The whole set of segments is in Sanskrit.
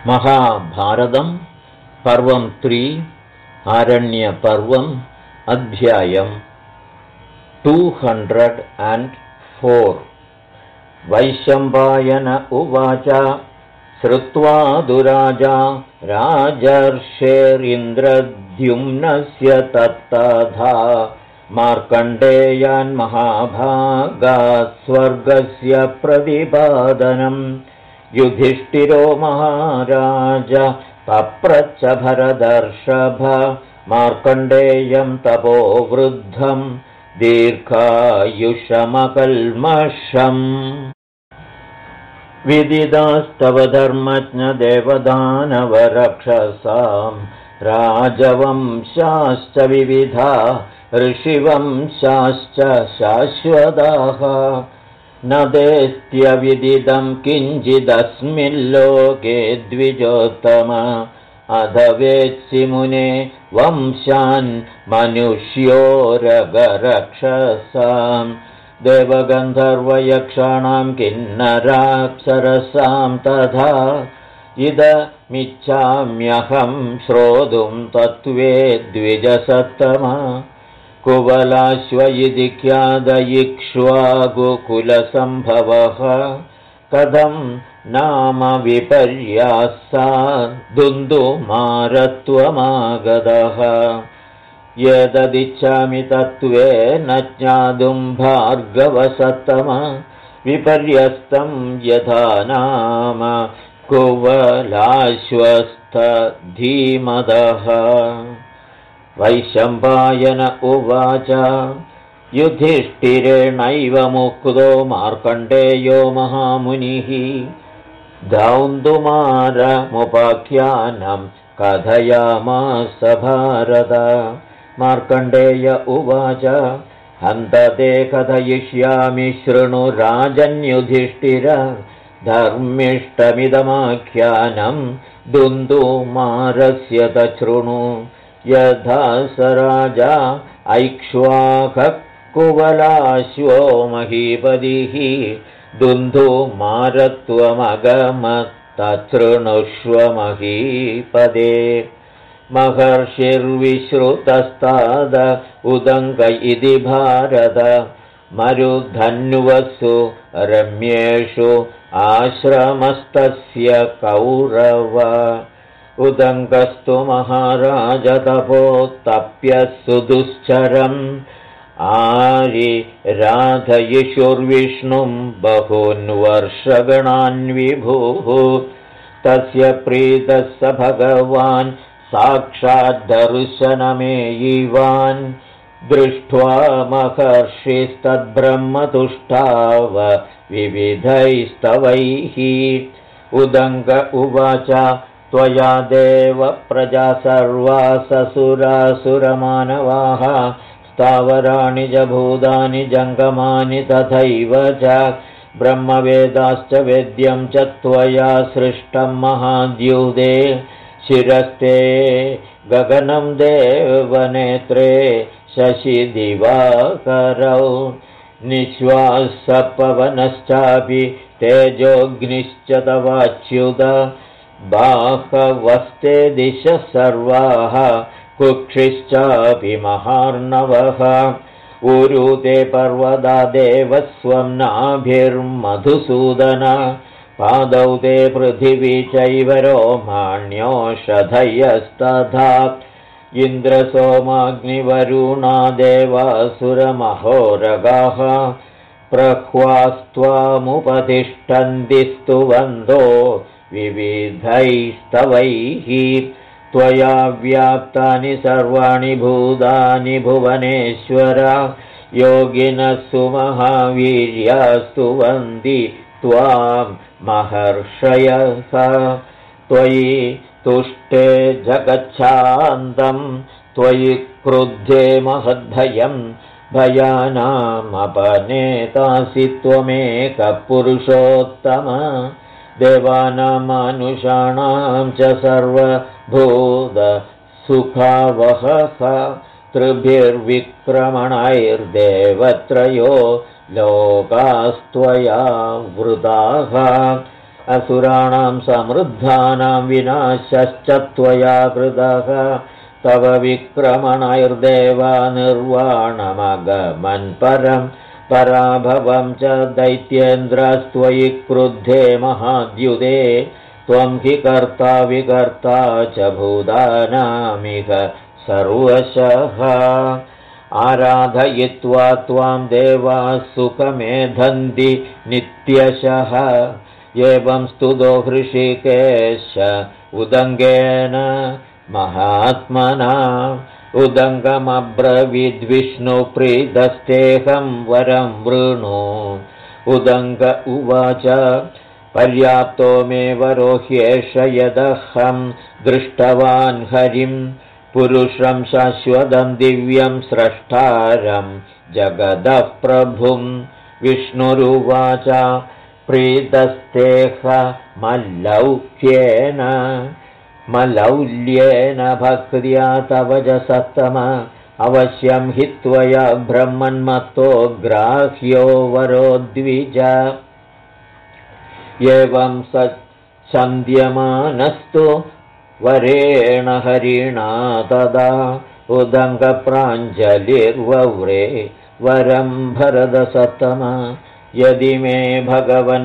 महाभारतं पर्वं 3 आरण्यपर्वम् अध्यायम् 204 वैशम्पायन उवाच श्रुत्वा दुराजा राजर्षेरिन्द्रद्युम्नस्य तत्तथा मार्कण्डेयान् महाभागात् स्वर्गस्य प्रतिपादनम् युधिष्ठिरो महाराज पप्रच्छ भरदर्षभ मार्कण्डेयं तपोवृद्धं दीर्घायुषमकल्मषम् विदितास्तव धर्मज्ञदेवदानवरक्षसां राजवंशाश्च विविधा ऋषिवंशाश्च शाश्वताः न तेऽस्त्यविदितं किञ्चिदस्मिल्लोके द्विजोत्तम अध वेत्सि मुने वंशान् मनुष्योरगरक्षसां देवगन्धर्वयक्षाणां किन्नराप्सरसां तथा इदमिच्छाम्यहं श्रोतुं तत्त्वे द्विजसत्तम कुवलाश्व इति ख्यातयिक्ष्वाकुकुलसम्भवः कथं नाम विपर्यासा दुन्दुमारत्वमागतः एतदिच्छामि तत्त्वेन ज्ञातुं भार्गवसत्तम विपर्यस्तं यथा नाम कुवलाश्वस्थधीमतः वैशम्पायन उवाच युधिष्ठिरेणैव मुक्तो मार्कण्डेयो महामुनिः दौन्दुमारमुपाख्यानं कथयामास भारत मार्कण्डेय उवाच हन्तते कथयिष्यामि शृणु राजन्युधिष्ठिर धर्मिष्ठमिदमाख्यानं दुन्दुमारस्य तच्छृणु यथा स राजा ऐक्ष्वाकः कुवलाश्वो महीपतिः दुन्दुमारत्वमगमत्तच्छृणुष्व महीपदे महर्षिर्विश्रुतस्ताद उदङ्ग इति भारत मरुधन्वसु रम्येषु आश्रमस्तस्य कौरव उदङ्गस्तु महाराज तपोत्तप्य सुदुश्चरम् आरिराधयिषुर्विष्णुं बहून् वर्षगणान् विभुः तस्य प्रीतः स भगवान् साक्षाद्दर्शनमेयिवान् दृष्ट्वा महर्षिस्तद्ब्रह्मतुष्टाव विविधैस्तवैः उदङ्ग उवाच त्वया देव प्रजा सर्वा ससुरासुरमानवाः स्थावराणि च भूतानि जङ्गमानि तथैव च ब्रह्मवेदाश्च वेद्यं च त्वया सृष्टं महाद्युते शिरस्ते गगनं देवनेत्रे शशिदिवाकरौ निःश्वासपवनश्चापि तेजोऽग्निश्च तवाच्युत बाहवस्ते दिशः सर्वाः कुक्षिश्चापि महार्णवः ऊरुते पर्वता देवस्वं नाभिर्मधुसूदन पादौ ते पृथिवी चैव रोमाण्योषधयस्तथा इन्द्रसोमाग्निवरुणा देवासुरमहोरगाः प्रह्वास्त्वामुपतिष्ठन्ति स्तुवन्तो विविधैस्तवैः त्वया व्याप्तानि सर्वाणि भूतानि भुवनेश्वर योगिनः सुमहावीर्या स्तुवन्ति त्वां महर्षयः त्वयि तुष्टे जगच्छान्तं त्वयि क्रुद्धे महद्भयं भयानामपनेतासि त्वमेकः पुरुषोत्तम देवानामानुषाणां च सर्वभूतसुखावहः त्रिभिर्विक्रमणैर्देवत्रयो लोकास्त्वया वृताः असुराणां समृद्धानां विनाशश्च त्वया कृतः तव विक्रमणैर्देवा निर्वाणमगमन् परं पराभवं च दैत्येन्द्रस्त्वयि क्रुद्धे महाद्युते त्वं हि कर्ता विकर्ता च भूतानामिह सर्वशः आराधयित्वा त्वां देवाः सुखमेधन्ति नित्यशः एवं स्तुतो हृषीकेश उदङ्गेन महात्मना उदङ्गमब्रवीद्विष्णुप्रीतस्तेऽहं वरं वृणु उदङ्ग उवाच पर्याप्तो मे वरो ह्येष यदहं दृष्टवान् हरिं पुरुषं शाश्वतं दिव्यं स्रष्टारं जगदः प्रभुं विष्णुरुवाच प्रीतस्तेह मल्लौल्येन भक्त्या तव च सत्तम अवश्यं हि त्वया ब्रह्मन्मत्तो ग्राह्यो वरो द्विज एवं सन्ध्यमानस्तु वरेण हरिणा तदा उदङ्गप्राञ्जलिर्वव्रे वरं भरदसत्तम यदि मे भगवन्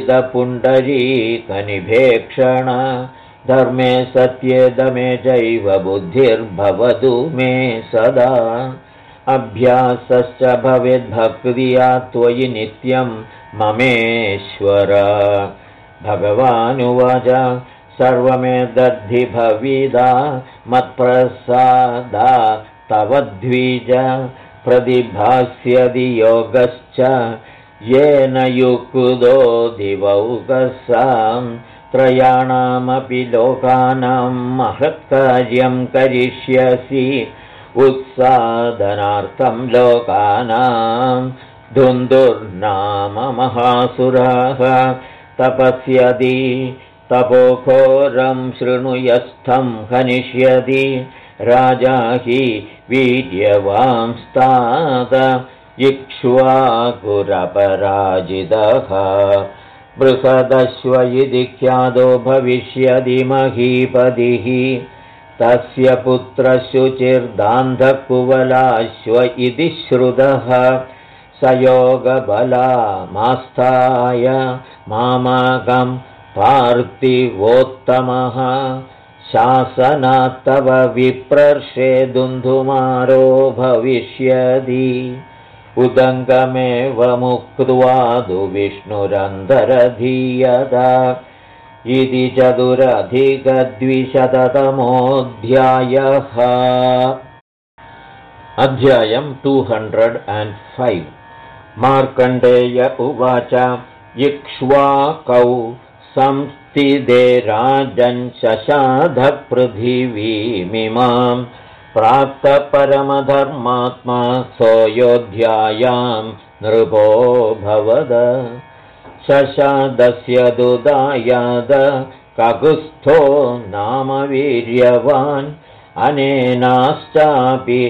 प्रीतपुण्डरीकनिभेक्षण धर्मे सत्ये दमे चैव बुद्धिर्भवतु मे सदा अभ्यासश्च भवेद्भक्त्या त्वयि नित्यं ममेश्वर भगवानुवाच सर्वमेतद्धि भविदा मत्प्रसादा तव द्विज प्रतिभास्यति योगश्च येन युक्तो दिवौकसां त्रयाणामपि लोकानां महत्कार्यं करिष्यसि उत्सादनार्थं लोकानां धुन्धुर्नाम महासुराः तपस्यति तपोघोरं शृणुयस्थं हनिष्यति राजा हि वीर्यवांस्ताद इक्ष्वाकुरपराजितः बृहदश्व इति ख्यातो भविष्यति महीपतिः तस्य पुत्रशुचिर्दान्धकुवलाश्व इति श्रुतः स योगबलामास्थाय मामाकं पार्थिवोत्तमः शासनात्तव विप्रर्षे दुन्धुमारो भविष्यति उदङ्गमेव मुक्त्वा तु विष्णुरन्तरधीयत इति चतुरधिकद्विशततमोऽध्यायः अध्यायं 205 मार्कण्डेय उवाच इक्ष्वाकौ संस्थिते राजन् शशाध पृथिवीमिमां प्राप्तपरमधर्मात्मा सोऽयोध्यायां नृपो भवद शशादस्य दुदायाद ककुस्थो नाम वीर्यवान् अनेनाश्चापि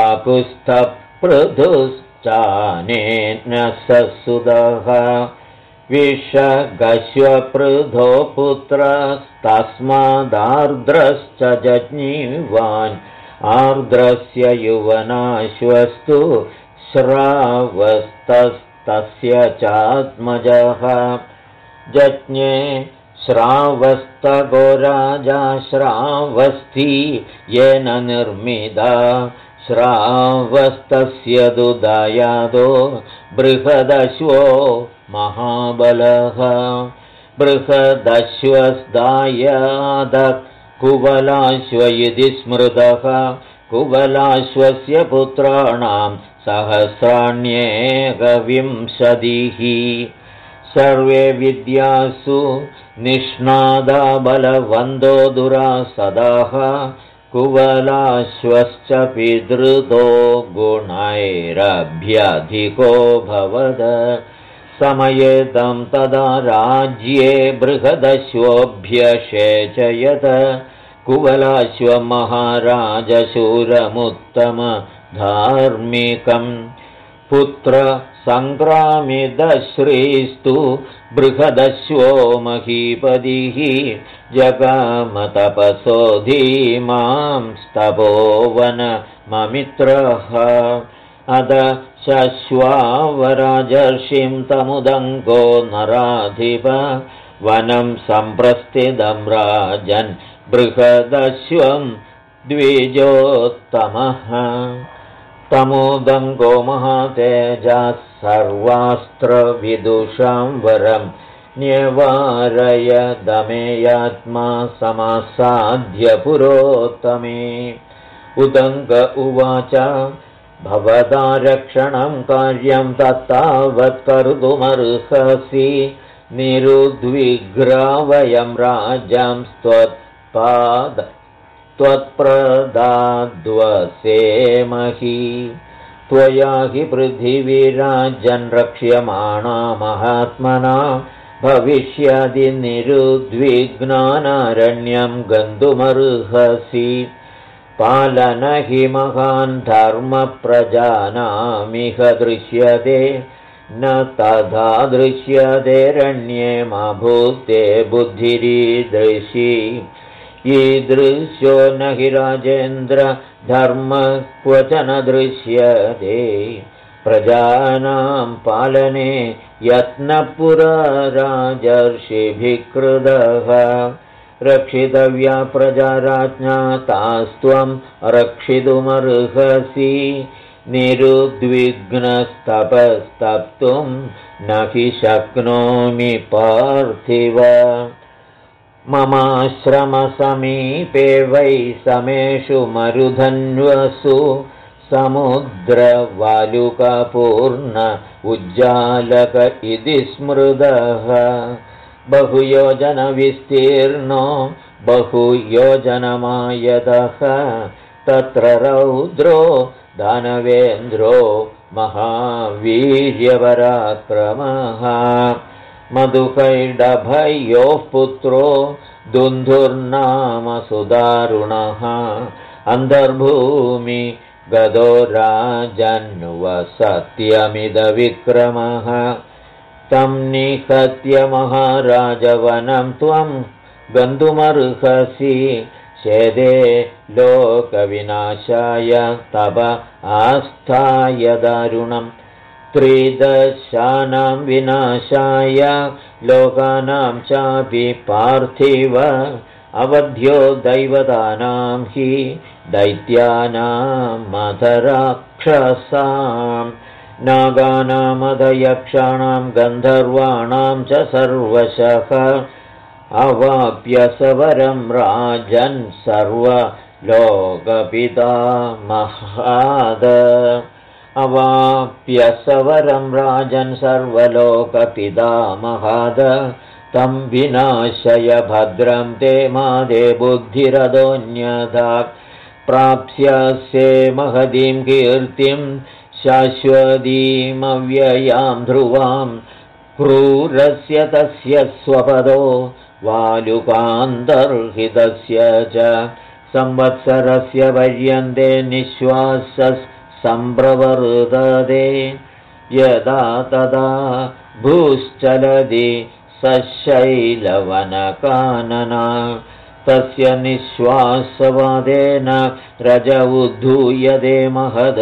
काकुस्थपृथुश्चानेन ससुदः विषगश्वपृथो पुत्रस्तस्मादार्द्रश्च जज्ञीवान् आर्द्रस्य युवनाश्वस्तु श्रावस्तस्य चात्मजः जज्ञे श्रावस्तगो राजा श्रावस्ती येन निर्मिता श्रावस्तस्य दुदायादो बृहदश्वो महाबलः बृहदश्वस्दायाद कुवलाश्व इति स्मृतः कुवलाश्वस्य पुत्राणां सहस्राण्येकविंशतिः सर्वे विद्यासु निष्णादा बलवन्दो दुरासदाः कुवलाश्वश्च पितृतो गुणैरभ्यधिको भवद समये तं तदा राज्ये बृहदश्वोऽभ्यषेचयत कुवलाश्वमहाराजशूरमुत्तमधार्मिकं पुत्र सङ्क्रामितश्रीस्तु बृहदश्वो महीपतिः जगामतपसो धीमां स्तपोवनममित्रः अद शश्वावराजर्षिं तमुदङ्गो नराधिप वनं सम्प्रस्थितं राजन् बृहदश्वं द्विजोत्तमः तमुदङ्गो महातेजः सर्वास्त्रविदुषां वरं न्यवारय दमेयात्मा समासाद्य पुरोत्तमे उदङ्ग उवाच भवदा कार्यं तत्तावत् कर्तुमर्हसि निरुद्विग्रावयं राजं त्वत्प्रदाद्वसेमहि त्वया हि पृथिवीराजन् रक्ष्यमाणा महात्मना भविष्यदि निरुद्विग्नानारण्यं गन्तुमर्हसि पालन हि महान् धर्मप्रजानामिह दृश्यते न तथा दृश्यतेरण्ये मभूते बुद्धिरीदृशी ईदृश्यो न हि राजेन्द्र धर्म क्वचन दृश्यते प्रजानां पालने यत्नपुरा राजर्षिभिः कृतः रक्षितव्या प्रजा राज्ञा तास्त्वं रक्षितुमर्हसि निरुद्विग्नस्तपस्तप्तुं न हि शक्नोमि पार्थिव ममाश्रमसमीपे वै समेषु मरुधन्वसु समुद्रवालुकपूर्ण उज्जालक इति स्मृतः बहुयोजनविस्तीर्णो बहुयोजनमायतः तत्र रौद्रो दानवेन्द्रो महावीर्यपराक्रमः मधुकैडभयोः पुत्रो दुन्धुर्नाम सुदारुणः अन्तर्भूमि गदो राजन्वसत्यमिदविक्रमः तं निहत्य महाराजवनं त्वं गन्तुमर्हसि शेदे लोकविनाशाय तप आस्थाय दारुणम् त्रिदशानां विनाशाय लोकानां चापि पार्थिव अवध्यो दैवतानां हि दैत्यानां मदराक्षसां नागानामदयक्षाणां गन्धर्वाणां च सर्वशः अवाप्य सवरं राजन् सर्वलोकपितामहाद अवाप्य सवरं राजन् सर्वलोकपितामहाद तं विनाशय भद्रं ते मादे बुद्धिरदोऽन्यथा प्राप्स्यसे महतीं कीर्तिं शाश्वतीमव्ययां ध्रुवां क्रूरस्य तस्य स्वपदो वालुकान्तर्हितस्य च संवत्सरस्य पर्यन्ते निःश्वाससम्प्रवर्तते यदा तदा भूश्चलति सशैलवनकानना तस्य निःश्वासवादेन रज उद्धूयते महद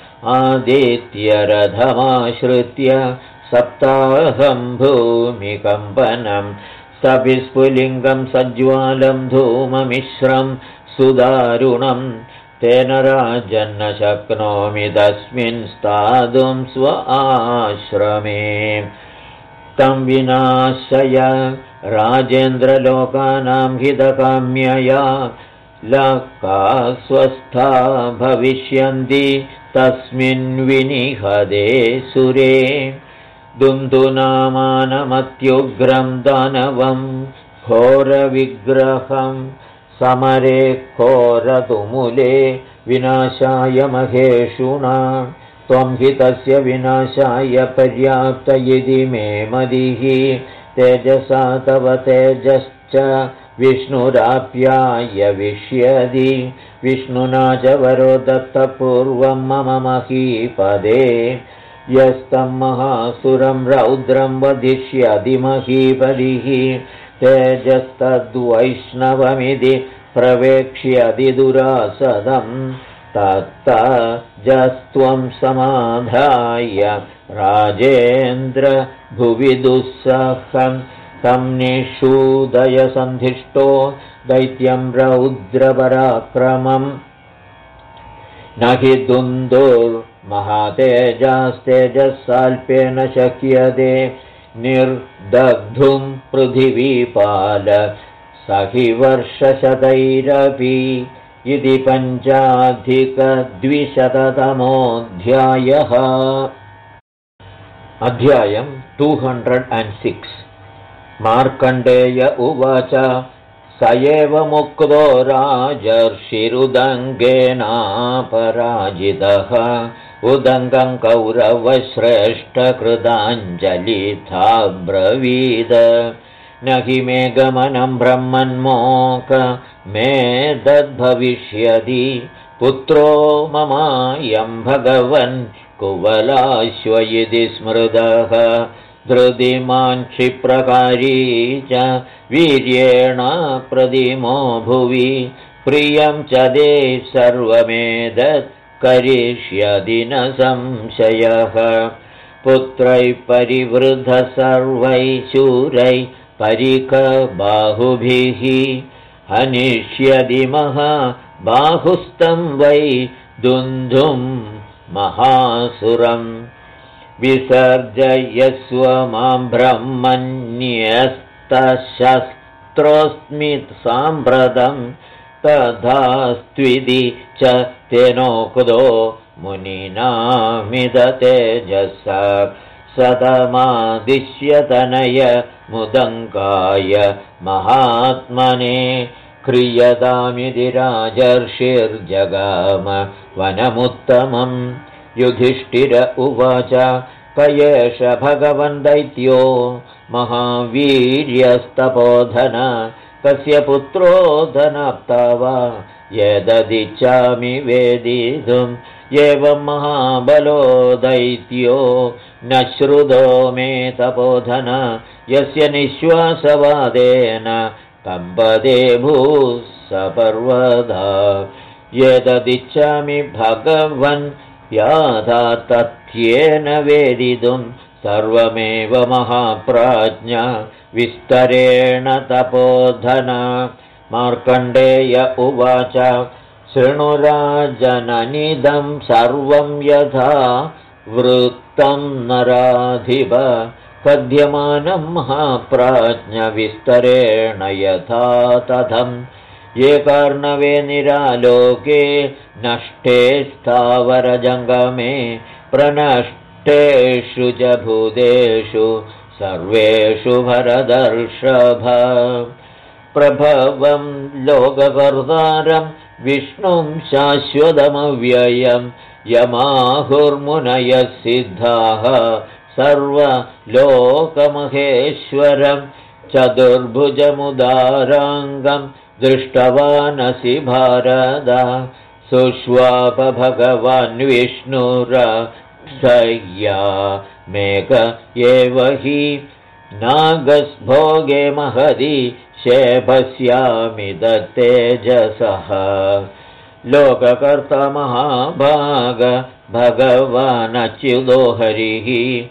आदित्यरथमाश्रित्य सप्ताहं भूमिकम्पनं सविस्फुलिङ्गं सज्ज्वालं धूममिश्रं सुदारुणं तेन राजन्न शक्नोमि तस्मिन् स्थातुं स्व आश्रमे तं विनाशय राजेन्द्रलोकानां हितकाम्यया लका स्वस्था भविष्यन्ति तस्मिन् विनिहते सुरे दुन्दुनामानमत्युग्रं दानवं घोरविग्रहं समरे घोरतुमुले विनाशाय महेषुणा त्वं हि तस्य विनाशाय पर्याप्त इति मे मतिः तेजसा तव तेजश्च विष्णुराप्याय विष्यति विष्णुना च वरो दत्तपूर्वं मम महीपदे यस्तं महासुरं रौद्रं वदिष्यति महीपतिः तेजस्तद्वैष्णवमिति प्रवेक्ष्यति दुरासदं तत्तजस्त्वं समाधाय राजेन्द्र भुवि दुःसहं तं निषूदय सन्धिष्टो दैत्यं रौद्रपराक्रमम् न हि दुन्दुर्महातेजस्तेजस्साल्पेन शक्यते निर्दग्धुं पृथिवीपाल स हि वर्षशतैरपि इति 5,200तमोऽध्यायः। अध्यायं 206। मार्कण्डेय उवाच स एव मुक्तो राजर्षिरुदङ्गेनापराजितः उदङ्गं कौरवश्रेष्ठकृताञ्जलिथा ब्रवीद न हि मे गमनं ब्रह्मन्मोक मे दद्भविष्यति पुत्रो ममायं भगवन् कुवलाश्व इति स्मृतः धृतिमान् क्षिप्रकारी च वीर्येण प्रदिमो भुवि प्रियं च दे सर्वमेतत् करिष्यति न संशयः पुत्रैः परिवृद्धः सर्वैः शूरैः परिकबाहुभिः हनिष्यति महाबाहुस्तं वै दुन्दुं महासुरम् विसर्जयस्व मां ब्रह्मण्यस्तशस्त्रोऽस्मि साम्प्रतं तथास्त्विति च तेनोक्तो मुनिनामिदतेजसा सतमादिश्यतनय मुदङ्गाय महात्मने क्रियतामिति राजर्षिर्जगाम वनमुत्तमम् युधिष्ठिर उवाच क एष भगवन् दैत्यो महावीर्यस्तपोधन कस्य पुत्रो धनाप्ता वा यददिच्छामि वेदितुम् एवं महाबलो दैत्यो न श्रुतो मे तपोधन यस्य निःश्वासवादेन कम्पते भूः सपर्वदा यददिच्छामि भगवन् याथा तथ्येन वेदितुं सर्वमेव महाप्राज्ञ विस्तरेण तपोधन मार्कण्डेय उवाच शृणुराजननिदं सर्वं यथा वृत्तं नराधिप कथ्यमानं महाप्राज्ञ विस्तरेण यथा तथम् ये कार्णवे निरालोके नष्टे स्थावरजङ्गमे प्रनष्टेषु च भूतेषु सर्वेषु भरदर्षभ प्रभवं लोककर्तारं विष्णुं शाश्वतमव्ययं यमाहुर्मुनयः सिद्धाः सर्वलोकमहेश्वरं चतुर्भुजमुदाराङ्गं दृष्टवानसि भारत सुष्वाप भगवान् विष्णुरक्षय्या मेक एव हि नागस्भोगे महदि शेभस्यामि दत्तेजसः लोककर्ता महाभाग भगवानच्युतो हरिः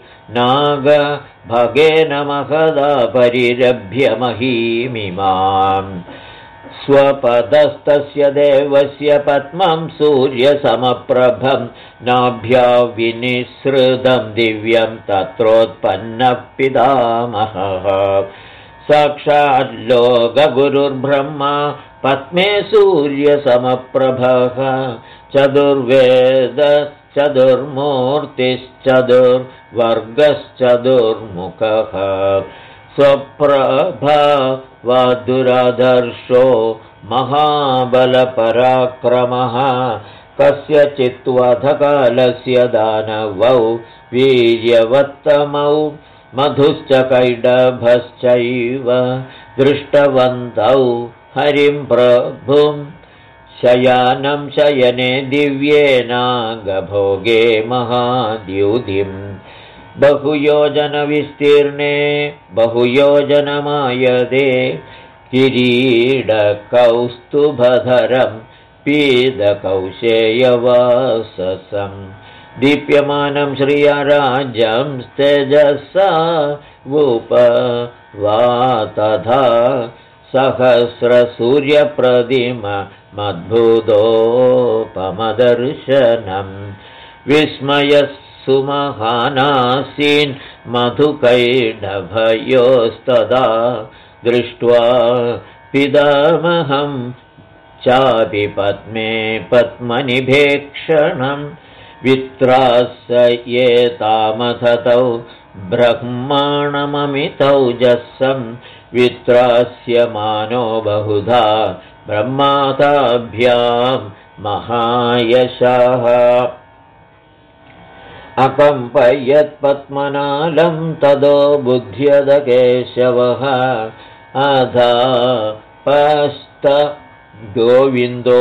नागभगेन महदा परिरभ्य महीमिमाम् स्वपदस्तस्य देवस्य पद्मं सूर्यसमप्रभं नाभ्या विनिसृतं दिव्यं तत्रोत्पन्नः पितामहः साक्षाल्लोकगुरुर्ब्रह्मा पद्मे सूर्यसमप्रभः चतुर्वेदश्चतुर्मूर्तिश्चतुर्वर्गश्चतुर्मुखः स्वप्रभावादुरादर्शो महाबलपराक्रमः कस्यचित्वधकालस्य दानवौ वीर्यवत्तमौ मधुश्च कैडभश्चैव दृष्टवन्तौ हरिं प्रभुं शयानं शयने दिव्येनागभोगे महाद्युतिम् बहुयोजनविस्तीर्णे बहुयोजनमायदे किरीडकौस्तुभधरं पीतकौशेयवाससं दीप्यमानं श्रिया राज्यं तेजसा वुपवा तथा सहस्रसूर्यप्रतिममद्भुतोपमदर्शनं विस्मयस्सुमहानासीन् मधुकैडभयोस्तदा दृष्ट्वा पितामहं चापि पद्मे पद्मनिभेक्षणं वित्रास्येतामथतौ ब्रह्माणममितौजसं वित्रास्यमानो बहुधा ब्रह्माताभ्यां महायशः अकम्पयत्पद्मनालं तदो बुध्यद केशवः अधापस्त गोविन्दो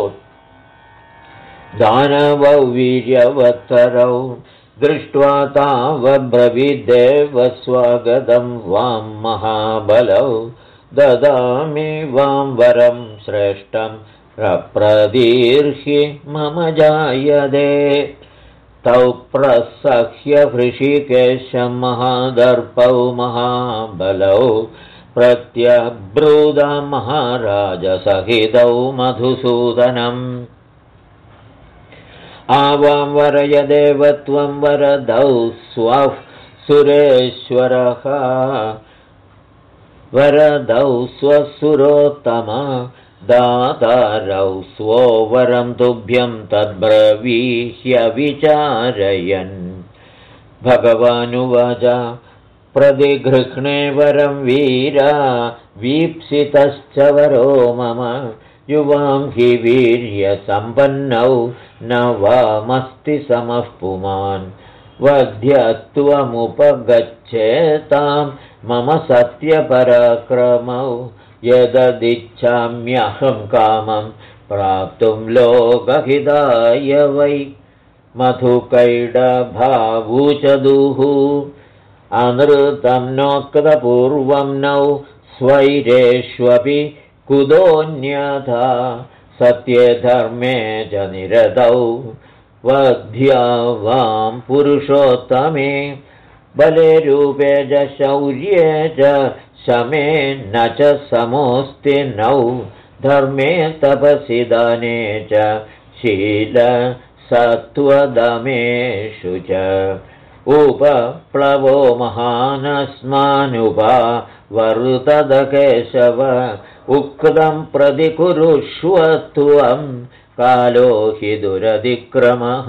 दानवौ वीर्यवत्तरौ दृष्ट्वा तावब्रवीदेव स्वागतं वां महाबलौ ददामि वां वरं श्रेष्ठं प्रप्रदीर्हि मम जायते तौ प्रसह्य हृषीकेशं महादर्पौ महाबलौ प्रत्यब्रूदा महाराजसहितौ मधुसूदनम् आवां वरयदेव त्वं वरदौ स्वः सुरेश्वरः वरदौ स्वसुरोत्तम दातारौ स्वो वरं तुभ्यं तद्ब्रवीह्यविचारयन् भगवानुवाच प्रतिगृह्णे वरं वीरा वीप्सितश्च वरो मम युवां हि वीर्यसम्पन्नौ न वामस्ति समः पुमान् वध्यत्वमुपगच्छेतां मम सत्यपराक्रमौ यददिच्छाम्यहं कामं प्राप्तुं लोकहिताय वै मधुकैडभावूचदुः अनृतं नोक्तपूर्वं नौ स्वैरेष्वपि कुतोऽन्यथा सत्ये धर्मे च निरतौ वध्या वां पुरुषोत्तमे बले रूपे च शौर्ये च शमे न च समोऽस्ति नौ धर्मे तपसि दाने च शीलसत्त्वदमेषु च उपप्लवो महानस्मानुपवर्तदकेशव उक्तं प्रतिकुरुष्व त्वं कालो हि दुरतिक्रमः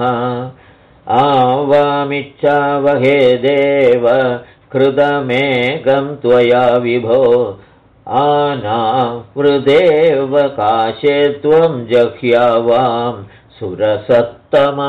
आवामिच्छावहे देव कृतमेकं त्वया विभो आनावृदेव काशे त्वं जह्यावां सुरसत्तमा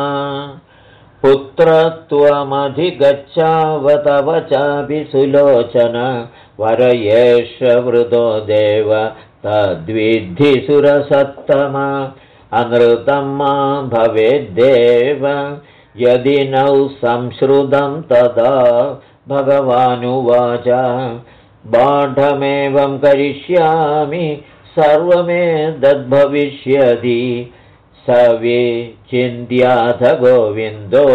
पुत्रत्वमधिगच्छावतव चापि सुलोचन वर एष वृतो देव तद्विद्धि सुरसत्तम अनृतं मा भवेद्देव यदि नौ संश्रुतं तदा भगवानुवाच बाढमेवं करिष्यामि सर्वमेतद्भविष्यति सवे चिन्त्याथ गोविन्दो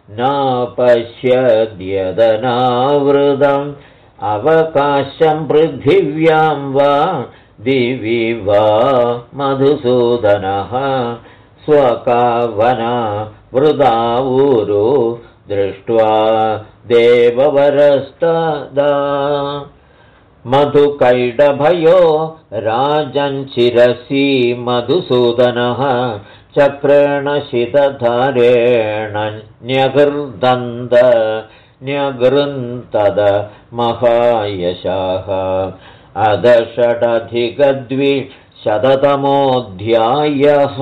नापश्यद्यदनावृतम् अवकाशं पृथिव्यां वा दिवि वा मधुसूदनः स्वकावना वृदावूरु दृष्ट्वा देववरस्तदा मधुकैडभयो राजञ्चिरसि मधुसूदनः चक्रेण शितधारेण न्यगृन्तद महायशाः अदषडधिकद्विशततमोऽध्यायः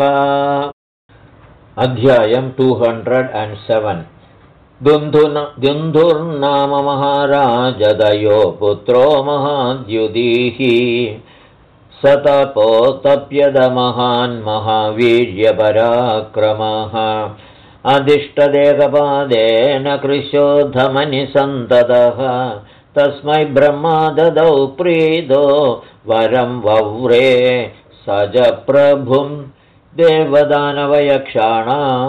अध्यायं 207 दुन्धुर्नाम महाराजदयो पुत्रो महाद्युदिः सतपोतप्यदमहान् महावीर्यपराक्रमः अधिष्ठदेहपादेन कृशोधमनिसन्ततः तस्मै ब्रह्मा ददौ प्रीतो वरं वव्रे सजप्रभुं देवदानवयक्षाणां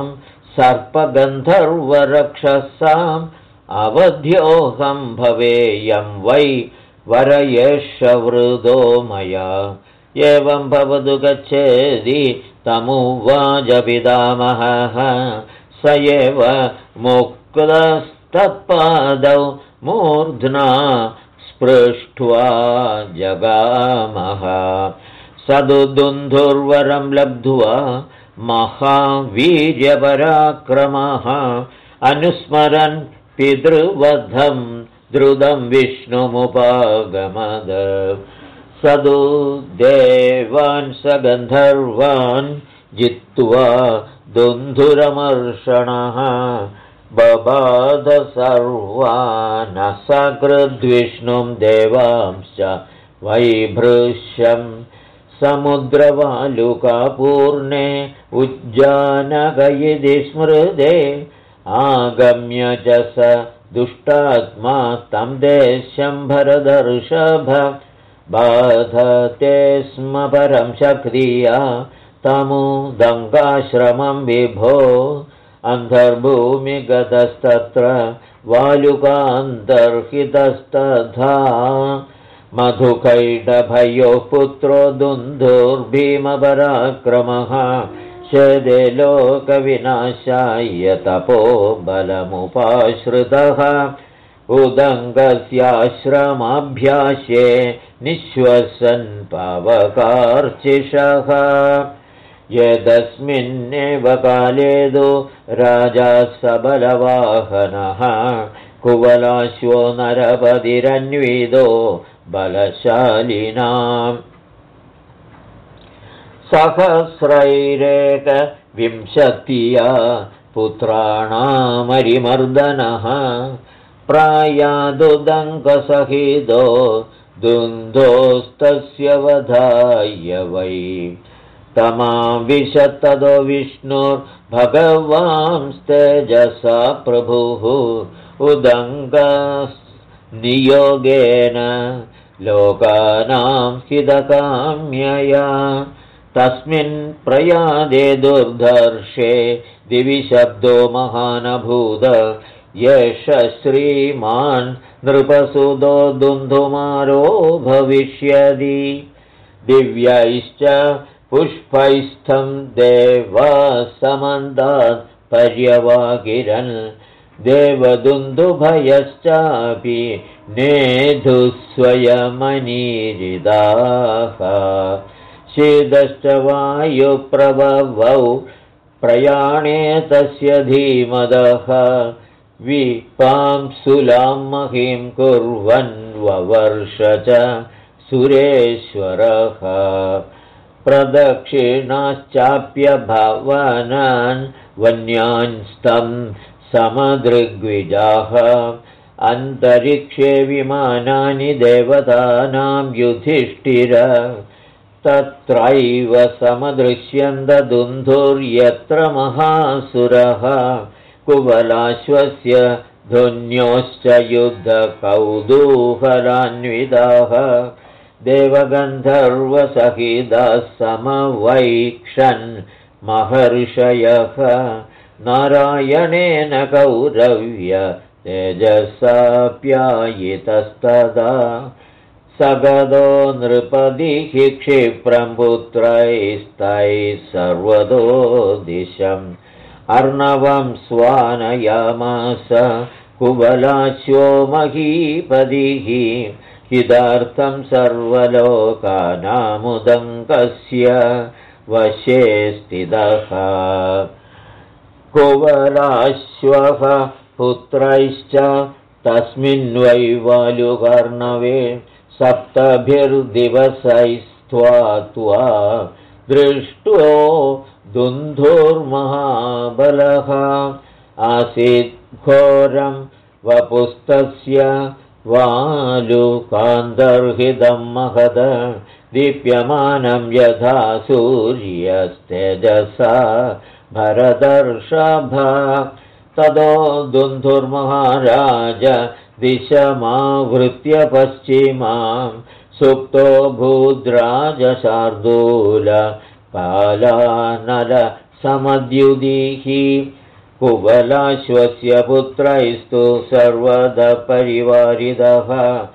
सर्पगन्धर्वरक्षसाम् अवध्योऽहं भवेयं वै वर एष वृदो मया एवं भवतु गच्छेदि तमुवाच पितामहः स एव मुक्तस्तत्पादौ मूर्ध्ना स्पृष्ट्वा जगामः स तु दुन्धुर्वरं लब्ध्वा महावीर्यपराक्रमः अनुस्मरन् पितृवधं द्रुतं विष्णुमुपागमद स तु देवान् स गन्धर्वान् जित्वा दुन्धुरमर्षणः बबाध सर्वान् सकृद्विष्णुं देवांश्च वैभृश्यम् समुद्रवालुकापूर्णे उज्जानकयिति स्मृते आगम्य च स दुष्टात्मा तं देशं भरदर्षभ बाधते स्म परं शक्रिया तमुदङ्गाश्रमं विभो अन्धर्भूमिगतस्तत्र वालुकान्तर्हितस्तथा मधुकैटभयोः पुत्रो दुन्धुर्भीमपराक्रमः शेदे लोकविनाशाय तपो बलमुपाश्रितः उदङ्गस्याश्रमाभ्यास्ये निःश्वसन् पावकार्चिषः यदस्मिन्नेव काले तु राजा सबलवाहनः कुवलाश्वो नरपतिरन्वितो बलशालिनाम् सहस्रैरेकविंशत्या पुत्राणामरिमर्दनः प्रायादुदङ्गसहितो दुन्धोस्तस्य वधाय वै तमाविशत्ततो विष्णुर्भगवांस्तेजसा प्रभुः उदङ्गनियोगेन लोकानां हितकाम्यया तस्मिन् प्रयादे दुर्धर्षे दिवि शब्दो महानभूत येष श्रीमान् नृपसुतो दुन्धुमारो भविष्यति दिव्यैश्च पुष्पैस्थं देवासमन्तात् पर्यवाकिरन् देवदुन्दुभयश्चापि नेधुस्वयमनीरिदाः शीतश्च वायुप्रभवौ प्रयाणे तस्य धीमदः विपांसुलां महीं कुर्वन् ववर्ष च सुरेश्वरः प्रदक्षिणाश्चाप्यभवनान् वन्यान्स्तं समदृग्विजाः अन्तरिक्षे विमानानि देवतानां युधिष्ठिर तत्रैव समदृश्यन्तदुन्धुर्यत्र महासुरः कुवलाश्वस्य धुन्योश्च युद्धकौतूहलान्विताः देवगन्धर्वसहिताः समवैक्षन् महर्षयः नारायणेन कौरव्य तेजसाप्यायितस्तदा सगदो नृपतिः क्षिप्रं पुत्रैस्तैः सर्वतो दिशम् अर्णवं स्वानयामास कुवलाश्वो महीपतिः हितार्थं सर्वलोकानामुदङ्कस्य वशे स्थितः कुवलाश्वः पुत्रैश्च तस्मिन्वै वालुकर्णवे सप्तभिर्दिवसैस्त्वा दृष्टो दुन्धुर्महाबलः आसीत् घोरं वपुस्तस्य वालुकान्तर्हितं महद दीप्यमानं यथा सूर्यस्तेजसा भरतर्षभ ततो दुन्धुर्महाराज दिशमावृत्य पश्चिमां सुप्तो भूद्राजशार्दूल कालानलसमद्युदिः कुवलाश्वस्य पुत्रैस्तु सर्वदा परिवारितः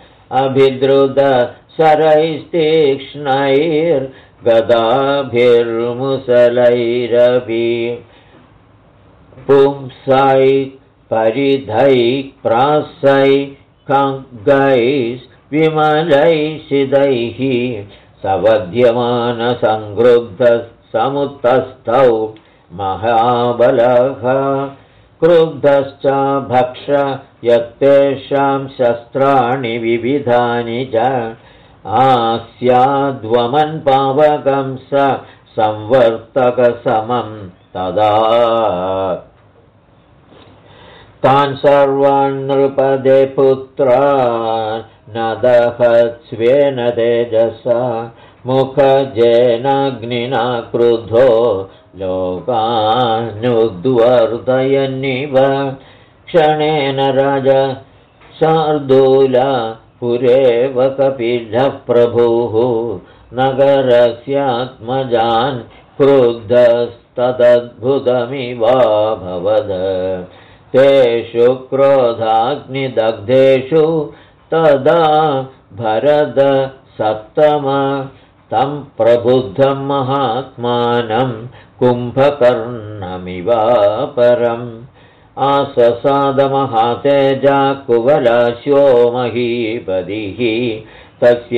अभिद्रुतशरैस्तीक्ष्णैर्गदाभिर्मुसलैरपि पुंसै परिधैः प्रासै खड्गैर्विमलैशिदैः सवध्यमानसंक्रुद्धः समुत्तस्थौ महाबलः क्रुद्धश्च भक्षयत्तेषां शस्त्राणि विविधानि च आस्याद्वमन् पावकं स संवर्तकसमं तदा तान् सर्वान् नृपदे पुत्रान् न दहत्स्वेन तेजसा मुखजेनाग्निना क्रुद्धो लोकानुद्वर्तयन्निव क्षणेन राजा शार्दूल पुरेव कपिलः प्रभुः नगरस्यात्मजान् क्रुद्धस्तदद्भुतमिवाभवद तेषु क्रोधाग्निदग्धेषु तदा भरद सप्तम तं प्रबुद्धं महात्मानं कुम्भकर्णमिवापरम् आससादमहातेजा कुवलाश्यो महीपतिः तस्य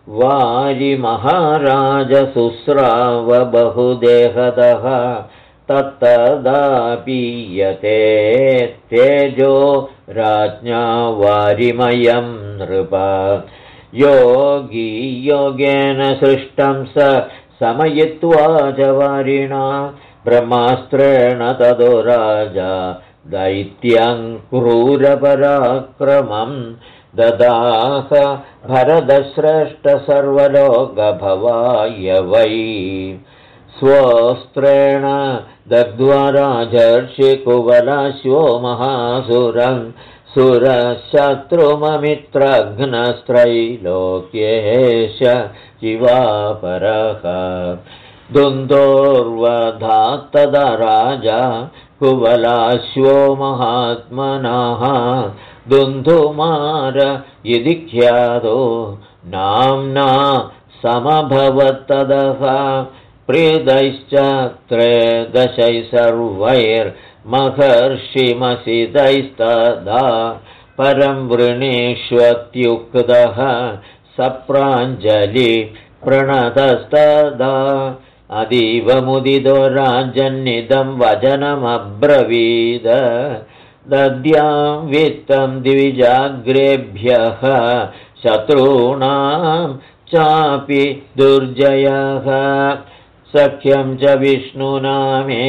वारिमहाराजसुस्राव बहुदेहदः तत्तदापीयते तेजो राज्ञा वारिमयं नृप योगी योगेन सृष्टं स समयित्वा च वारिणा ब्रह्मास्त्रेण ततो राजा दैत्यं क्रूरपराक्रमं ददाह भरतश्रेष्ठ सर्वलोकभवाय वै स्वस्त्रेण दग्ध्वा राजर्षिकुवलाश्वो महासुरं सुरशत्रुममित्रघ्नस्त्रैलोक्येश जीवापरः दुन्दोर्वधात्तदा राजा कुवलाश्वो महात्मनः दुन्दुमार इति ख्यातो नाम्ना समभवत्तदः प्रीतैश्च त्रयोदशैः सर्वैर्महर्षिमसितैस्तदा परं वृणीष्वत्युक्तः सप्राञ्जलि प्रणतस्तदा अतीव मुदितो राजन्निदं वचनमब्रवीद दद्यां वित्तं द्विजाग्रेभ्यः शत्रूणां चापि दुर्जयः सख्यं च विष्णुना मे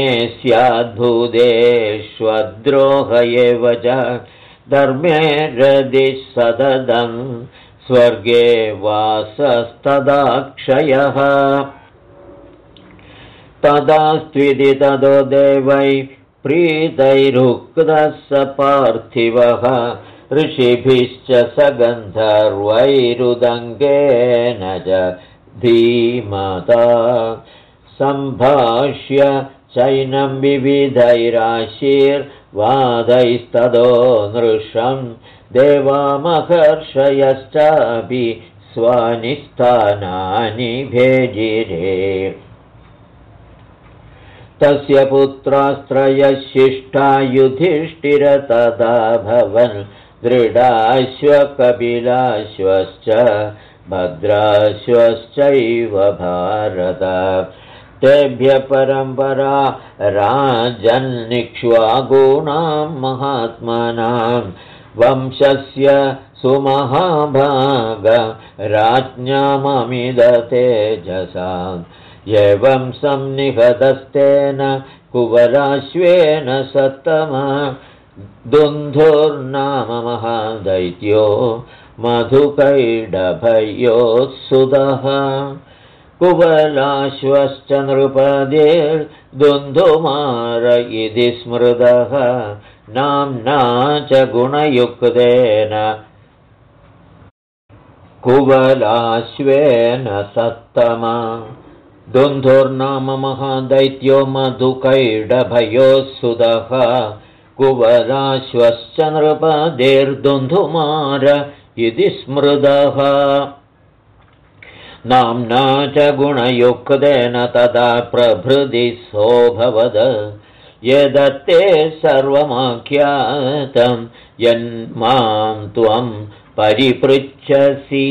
स्याद्भूतेष्वद्रोह एव च धर्मे रदिः सततं स्वर्गे वासस्तदाक्षयः तदास्त्विति ततो देवै प्रीतैरुक्तः स पार्थिवः ऋषिभिश्च स गन्धर्वैरुदङ्गेन च धीमता सम्भाष्य चैनं विविधैराशीर्वादैस्ततो नृशं देवामहर्षयश्चापि स्वानिस्थानानि भेजिरे तस्य पुत्रास्त्रयः शिष्टा युधिष्ठिर तथा भवन् दृढाश्वकपिलाश्वश्च भद्राश्वश्चैव भारत तेभ्यः परम्परा राजन्निक्ष्वागूणां महात्मनां वंशस्य सुमहाभाग राज्ञाममिदतेजसाम् एवं संनिहतस्तेन कुवलाश्वेन सत्तमा दुन्धुर्नाम महादैत्यो मधुकैडभयोत्सुतः कुवलाश्वश्च नृपतिर्दुन्दुमार इति स्मृतः नाम्ना च गुणयुक्तेन कुवलाश्वेन सत्तमा दुन्धुर्नाम महादैत्यो मधुकैडभयोत्सुतः कुवलाश्वश्च नृपतिर्दुन्दुमार इति स्मृतः नाम्ना च गुणयुक्तेन तदा प्रभृति सोऽभवद यदत्ते सर्वमाख्यातं यन्मां त्वं परिपृच्छसि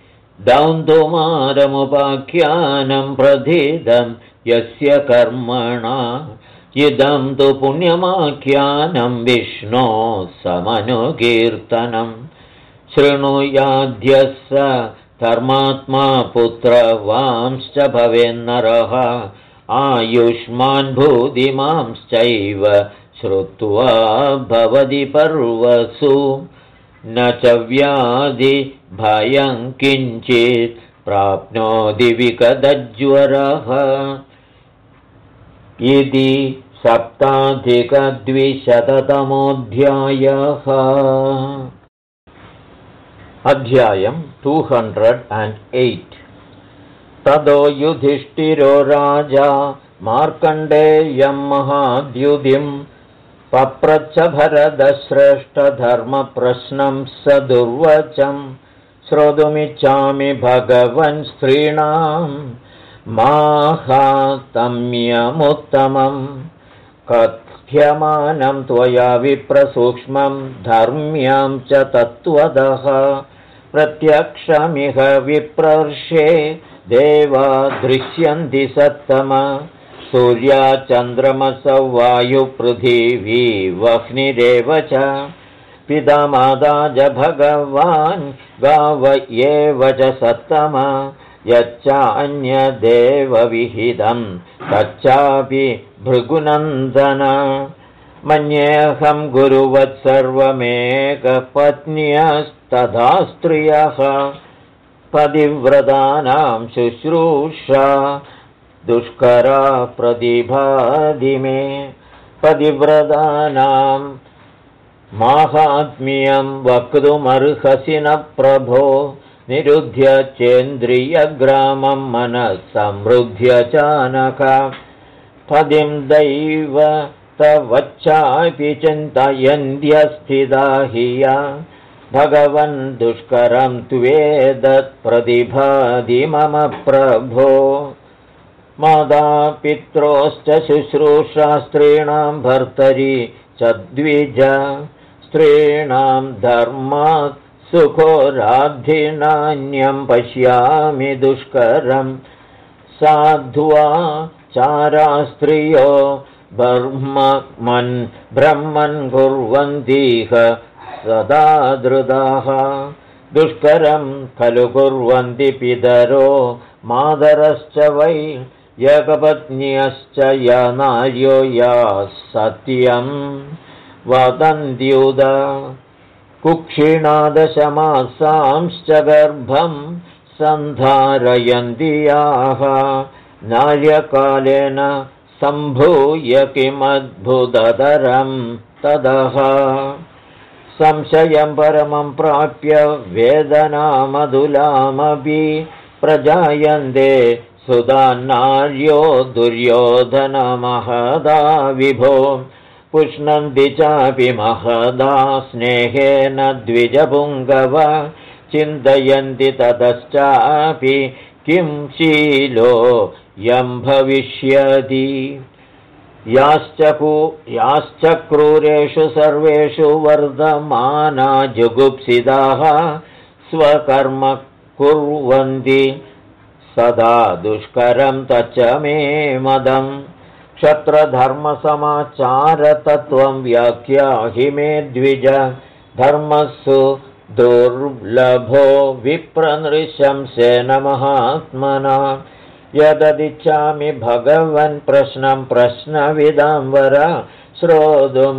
दौन्दुमारमुपाख्यानं प्रथितं यस्य कर्मणा इदं तु पुण्यमाख्यानं विष्णो समनुकीर्तनं शृणुयाद्यः स धर्मात्मा पुत्रवांश्च भवेन्नरः आयुष्मान् भूतिमांश्चैव श्रुत्वा भवति पर्वसु न च व्याधिभयं किञ्चित् प्राप्नोति विकदज्वरः इति 7,200तमोऽध्यायः अध्यायम् 208 ततो युधिष्ठिरो राजा मार्कण्डेयं महाद्युतिं पप्रच्छ भरतश्रेष्ठधर्मप्रश्नं स दुर्वचं श्रोतुमिच्छामि भगवन् स्त्रीणां माहात्म्यमुत्तमं कथ्यमानं त्वया विप्रसूक्ष्मं धर्म्यं च तत्त्वतः प्रत्यक्षमिह विप्रर्षे देवा दृश्यन्ति सत्तम सूर्या चन्द्रमसौ वायुपृथिवी वह्निरेव च पिता माता च भगवान् गाव एव च सत्तम यच्चान्यदेवविहितं तच्चापि भृगुनन्दन मन्येऽहं गुरुवत् सर्वमेकपत्न्यस्तथा स्त्रियः पतिव्रतानां शुश्रूषा दुष्करा प्रतिभाति मे पतिव्रतानां माहात्म्यं वक्तुमर्हसि न प्रभो निरुध्य चेन्द्रियग्रामं मनः समृद्ध्य चानक पदिं दैव तवच्चापि चिन्तयन्त्यस्थिता हि या भगवन् दुष्करं त्वेदत्प्रतिभाति मम प्रभो मातापित्रोश्च शुश्रूषा स्त्रीणां भर्तरि च द्विज स्त्रीणां धर्मात् सुखोराधिनान्यं पश्यामि दुष्करं साध्वा चारा स्त्रियो ब्रह्मन् कुर्वन्तीह सदा धृताः दुष्करं खलु कुर्वन्ति पितरो मातरश्च वै एकपत्न्यश्च या नार्यो या सत्यं वदन्त्युदा कुक्षिणादशमासांश्च गर्भं सन्धारयन्ति याः नार्यकालेन सम्भूय किमद्भुततरं ततः संशयं परमं प्राप्य वेदनामधुलामपि प्रजायन्ते सुधान्नार्यो दुर्योधनमहदा विभो पुष्णन्ति चापि महदा स्नेहेन द्विजपुङ्गव चिन्तयन्ति ततश्चापि किं शीलो यं भविष्यति याश्च क्रूरेषु सर्वेषु वर्धमाना जुगुप्सिताः स्वकर्म कुर्वन्ति सदा दुष्करं तच्च मे मदम् क्षत्रधर्मसमाचारतत्त्वं व्याख्याहि मे द्विज धर्मस्सु दुर्लभो विप्रनृशंसेन महात्मना यददिच्छामि भगवन् प्रश्नं प्रश्नविदां वर श्रोतुं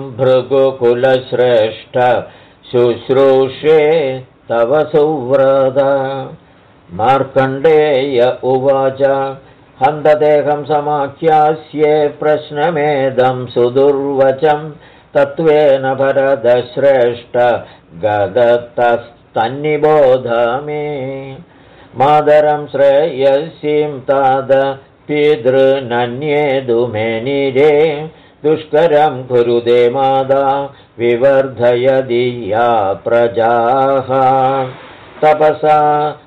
भृगुकुलश्रेष्ठ शुश्रूषे तव सुव्रत मार्कण्डेय उवाच हन्तदेहं समाख्यास्ये प्रश्नमेदं सुदुर्वचं तत्त्वेन भरतश्रेष्ठ गदतस्तन्निबोध मे मादरं श्रेयसीं ताद पितृनन्येदुमेनिरे दुष्करं कुरुदे मादा विवर्धयदि या प्रजाः तपसा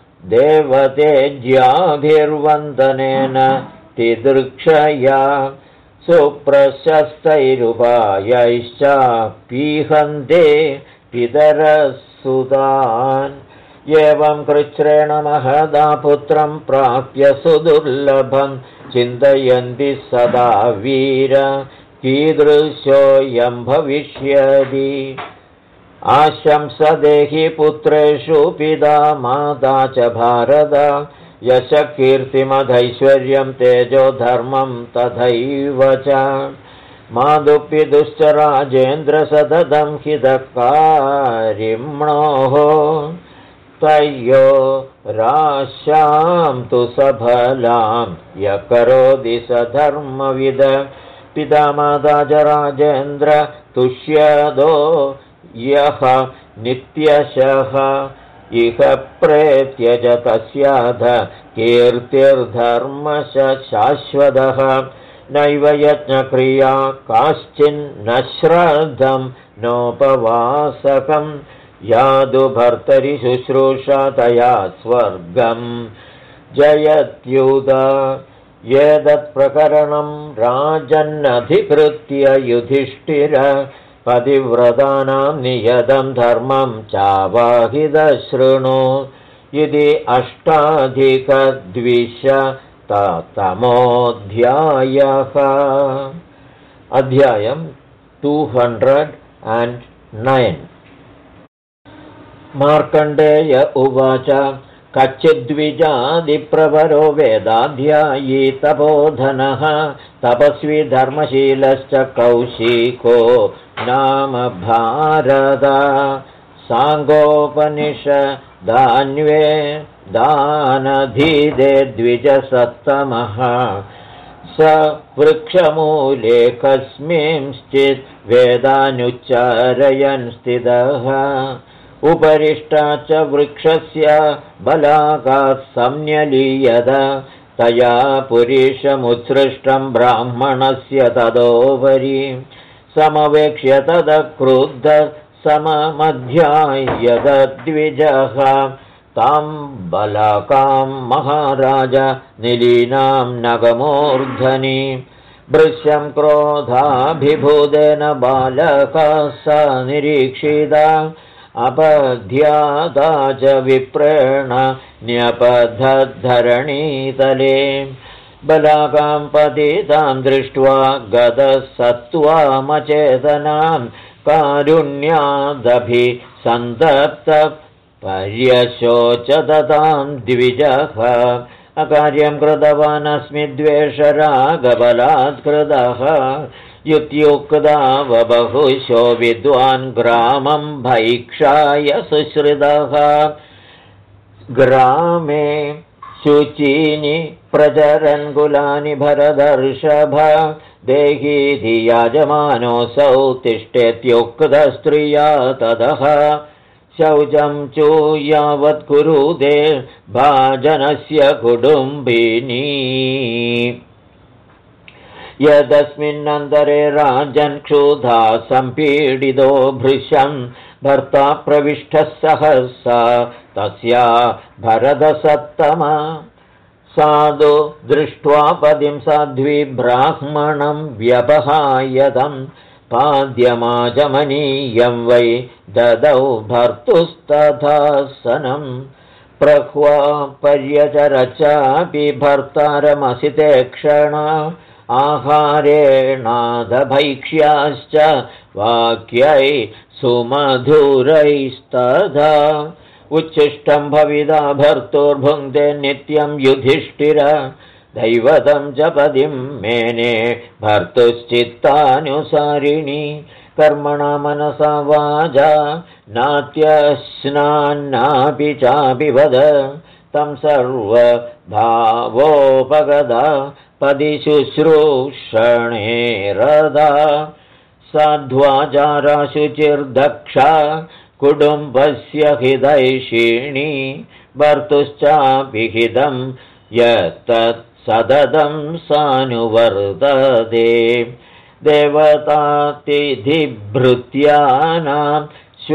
देवतेज्याभिर्वन्दनेन तिदृक्षया सुप्रशस्तैरुपायैश्च पीहन्ते पितरसुतान् एवं कृच्छ्रेण महदा पुत्रं प्राप्य सुदुर्लभं चिन्तयन्ति सदा वीर कीदृशोऽयं भविष्यति आशंसदेहि पुत्रेषु पिता माता च भारत यशकीर्तिमधैश्वर्यं तेजो धर्मं तथैव च मादुपिदुश्च राजेन्द्र सततं हितकारिम्णोः तयो राशां तु सफलां य करोति स धर्मविद पिता माता च राजेन्द्र तुष्यदो यः नित्यशः इह प्रेत्य च तस्याध कीर्तिर्धर्मश शाश्वतः नैव यज्ञक्रिया काश्चिन्न श्राद्धं नोपवासकं यादु भर्तरि शुश्रूषा तया स्वर्गं जयत्युत एतत्प्रकरणं राजन्नधिकृत्य युधिष्ठिर पतिव्रतानां नियतं धर्मं चावाहितशृणु इति अष्टाधिकद्विशतमोऽध्यायः अध्यायं 209 मार्कण्डेय उवाच कच्चिद्विजादिप्रवरो वेदाध्यायी तपोधनः तपस्वी धर्मशीलश्च कौशिको नाम भारत साङ्गोपनिषदान्वे दानधीदे द्विजसत्तमः स वृक्षमूले कस्मिंश्चित् वेदानुच्चारयन् स्थितः उपरिष्टा च वृक्षस्य बलाकात् संन्यलीयत तया पुरीशमुत्सृष्टं ब्राह्मणस्य तदोपरि समवेक्ष्य तदक्रुद्ध सममध्यायद्विजः तां बलाकां महाराज निलीनां नगमूर्धनि भृश्यं क्रोधाभिभूतेन बालकः स निरीक्षिता अपध्याता च विप्रेण न्यपधद्धरणीतले बलाकां पतितां दृष्ट्वा गतसत्त्वामचेतनां कारुण्यादभिसन्तप्त पर्यशोचतां द्विजः अकार्यं कृतवानस्मि द्वेषरागबलात् कृतः युत्युक्ता बभुशो विद्वान् ग्रामं भैक्षाय सुश्रितः ग्रामे शुचीनि प्रचरन् कुलानि भरदर्षभ देहीति याजमानोऽसौ तिष्ठेत्युक्तस्त्रिया ततः शौचं चू यावत् कुरुते भाजनस्य कुटुम्बिनी यदस्मिन्नन्तरे राजन् क्षुधा सम्पीडितो भृशं भर्ता प्रविष्टः सहसा तस्या भरतसत्तमा साधु दृष्ट्वा पदिं साध्वी ब्राह्मणं व्यपहायतं पाद्यमाचमनीयं वै ददौ भर्तुस्तथासनं प्रह्वा पर्यचरचापि भर्तारमसिते क्षणा आहारेणादभैक्ष्याश्च वाक्यै सुमधुरैस्तथा उच्छिष्टं भविदा भर्तुर्भुङ्क्ते नित्यं युधिष्ठिर दैवतं च पदिं मेने भर्तुश्चित्तानुसारिणी कर्मणा मनसा वाजा नात्यश्नान्नापि चापि वद तं सर्वभावोपगदा पदिशुश्रूषणे रदा साध्वाचाराशुचिर्दक्षा कुटुम्बस्य हितैषिणी भर्तुश्चाभिहितं यत्तत् सततं सानुवर्तते देवतातिथिभृत्यानां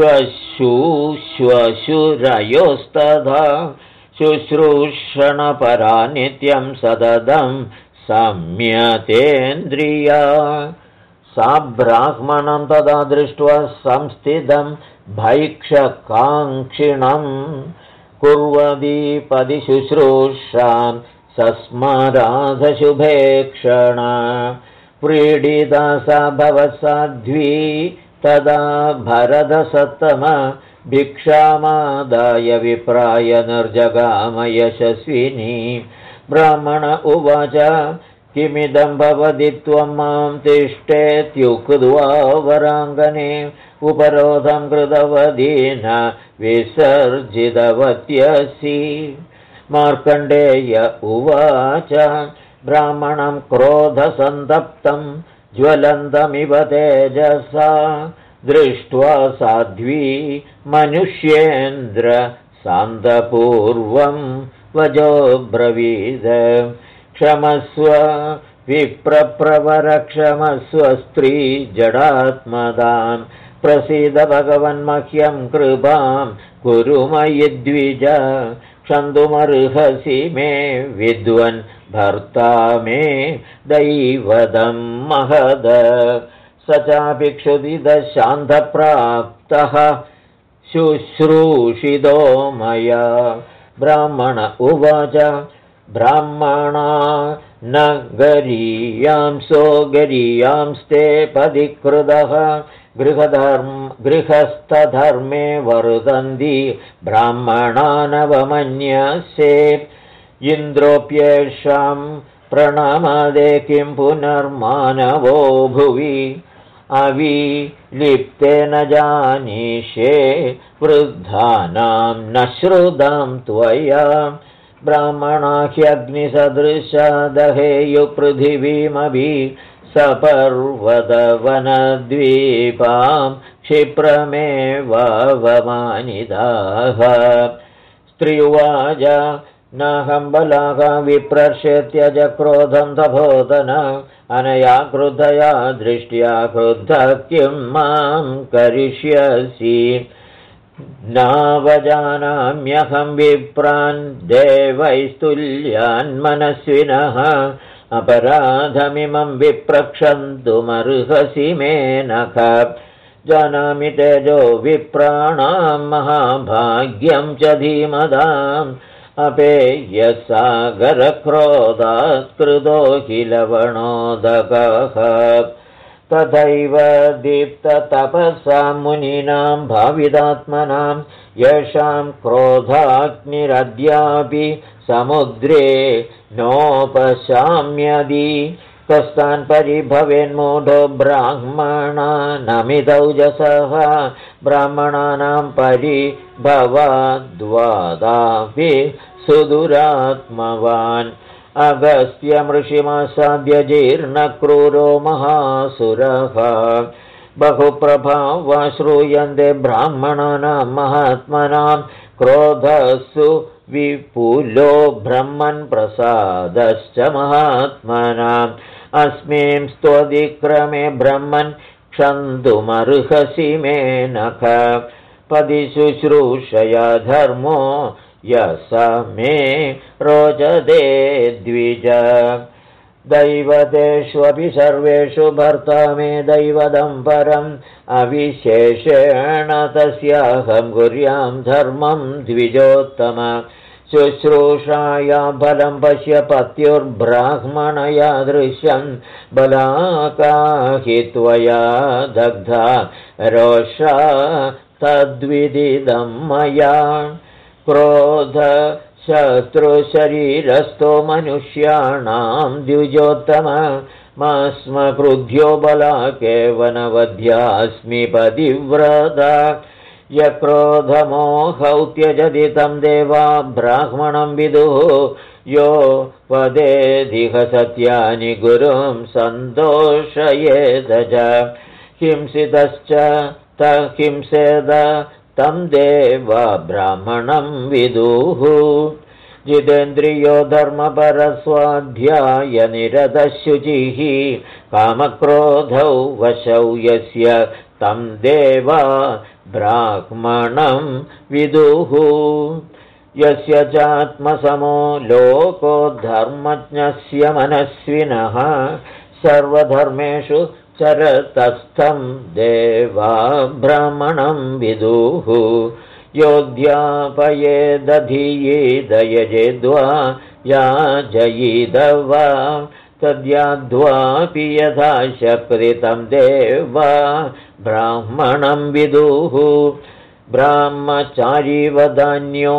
श्वशुरयोस्तथा शुश्रूषणपरा नित्यं सततं संयतेन्द्रिया सा ब्राह्मणं तदा दृष्ट्वा संस्थितं भैक्षकाङ्क्षिणं कुर्वती पदिशुश्रूषां सस्मराधशुभेक्षण प्रीडिता सा भवसाध्वी तदा भरतसत्तम भिक्षामादाय विप्राय निर्जगाम यशस्विनी ब्राह्मण उवाच किमिदं भवति त्वं मां तिष्ठेत्युक्त्वा वराङ्गने उपरोधं कृतवती न विसर्जितवत्यसि मार्कण्डेय उवाच ब्राह्मणं क्रोधसन्तप्तं ज्वलन्तमिव तेजसा दृष्ट्वा साध्वी मनुष्येन्द्र शान्तपूर्वं वजोब्रवीद क्षमस्व विप्रप्रवर क्षमस्व स्त्री जडात्मदां प्रसीद भगवन्मह्यं कृपां कुरु मयि द्विज क्षन्तुमर्हसि मे विद्वन् भर्ता मे दैवतं महद स चाभिक्षुदितशान्तप्राप्तः शुश्रूषितो मया ब्राह्मण उवाच ब्राह्मणा नगरीयांसो गरीयांस्ते पदिकृतः गृहस्थधर्मे वर्तन्ति ब्राह्मणानवमन्यसे इन्द्रोऽप्येषां प्रणमदे किं पुनर्मानवो भुवि अविलिप्तेन जानीषे वृद्धानां न श्रुतं त्वया ब्राह्मणा ह्यग्निसदृशा दहेयुपृथिवीमभि सपर्वतवनद्वीपां क्षिप्रमेवावमानिताः स्त्रियुवाच नाहं बलागा विप्रर्षेत्यज क्रोधं तपोधन अनया क्रुद्धया दृष्ट्या क्रुद्धः किं मां करिष्यसि नावजानाम्यहं विप्रान् देवैस्तुल्यान् मनस्विनः अपराधमिमं विप्रक्षन्तुमर्हसि मे नख जानामि तेजो विप्राणां महाभाग्यं च धीमदाम् अपेयसागरक्रोधात् कृतो हि लवणोदकः तथैव दीप्ततपसा मुनीनां भावितात्मनां येषां क्रोधाग्निरद्यापि समुद्रे नोपशाम्यदि कस्तान् परिभवेन्मूढो ब्राह्मणानमिदौजसः ब्राह्मणानां परिभवाद्वादापि सुदुरात्मवान् अगस्त्यमृषिमासाद्य जीर्णक्रूरो महासुरः बहुप्रभावा श्रूयन्ते ब्राह्मणानां महात्मनां क्रोधसु विपुलो ब्रह्मन् प्रसादश्च महात्मनाम् अस्मिन् स्तोदिक्रमे ब्रह्मन् क्षन्तुमर्हसि मे नख पदिशुश्रूषया धर्मो यस मे रोचते द्विज दैवतेष्वपि सर्वेषु भर्ता मे दैवदं परम् अविशेषेण तस्याहं कुर्यां धर्मं द्विजोत्तम शुश्रूषाया फलं पश्य पत्युर्ब्राह्मणया दृश्यं बलाकाहि त्वया दग्धा रोषा तद्विदिदं मया क्रोध शत्रुशरीरस्थो मनुष्याणां द्विजोत्तम मास्मक्रुध्यो बलाकेव नवध्यास्मि पतिव्रता यक्रोधमोहौ त्यजति तं देवा ब्राह्मणं विदुः यो वदेधिह सत्यानि गुरुं सन्तोषयेद च हिंसितश्च तहिंसेद तं देवा ब्राह्मणं विदुः जितेन्द्रियो धर्मपरस्वाध्यायनिरतशुचिः कामक्रोधौ वशौ यस्य तं देवा ब्राह्मणं विदुः यस्य चात्मसमो लोको धर्मज्ञस्य मनस्विनः सर्वधर्मेषु चरतस्थं देवा ब्राह्मणं विदुः योऽध्यापयेदधीयेदयजेद्वा याजयिदवा तद्याद्वापि यथा शक्तितं देवा ब्राह्मणं विदुः ब्राह्मचारीवदान्यो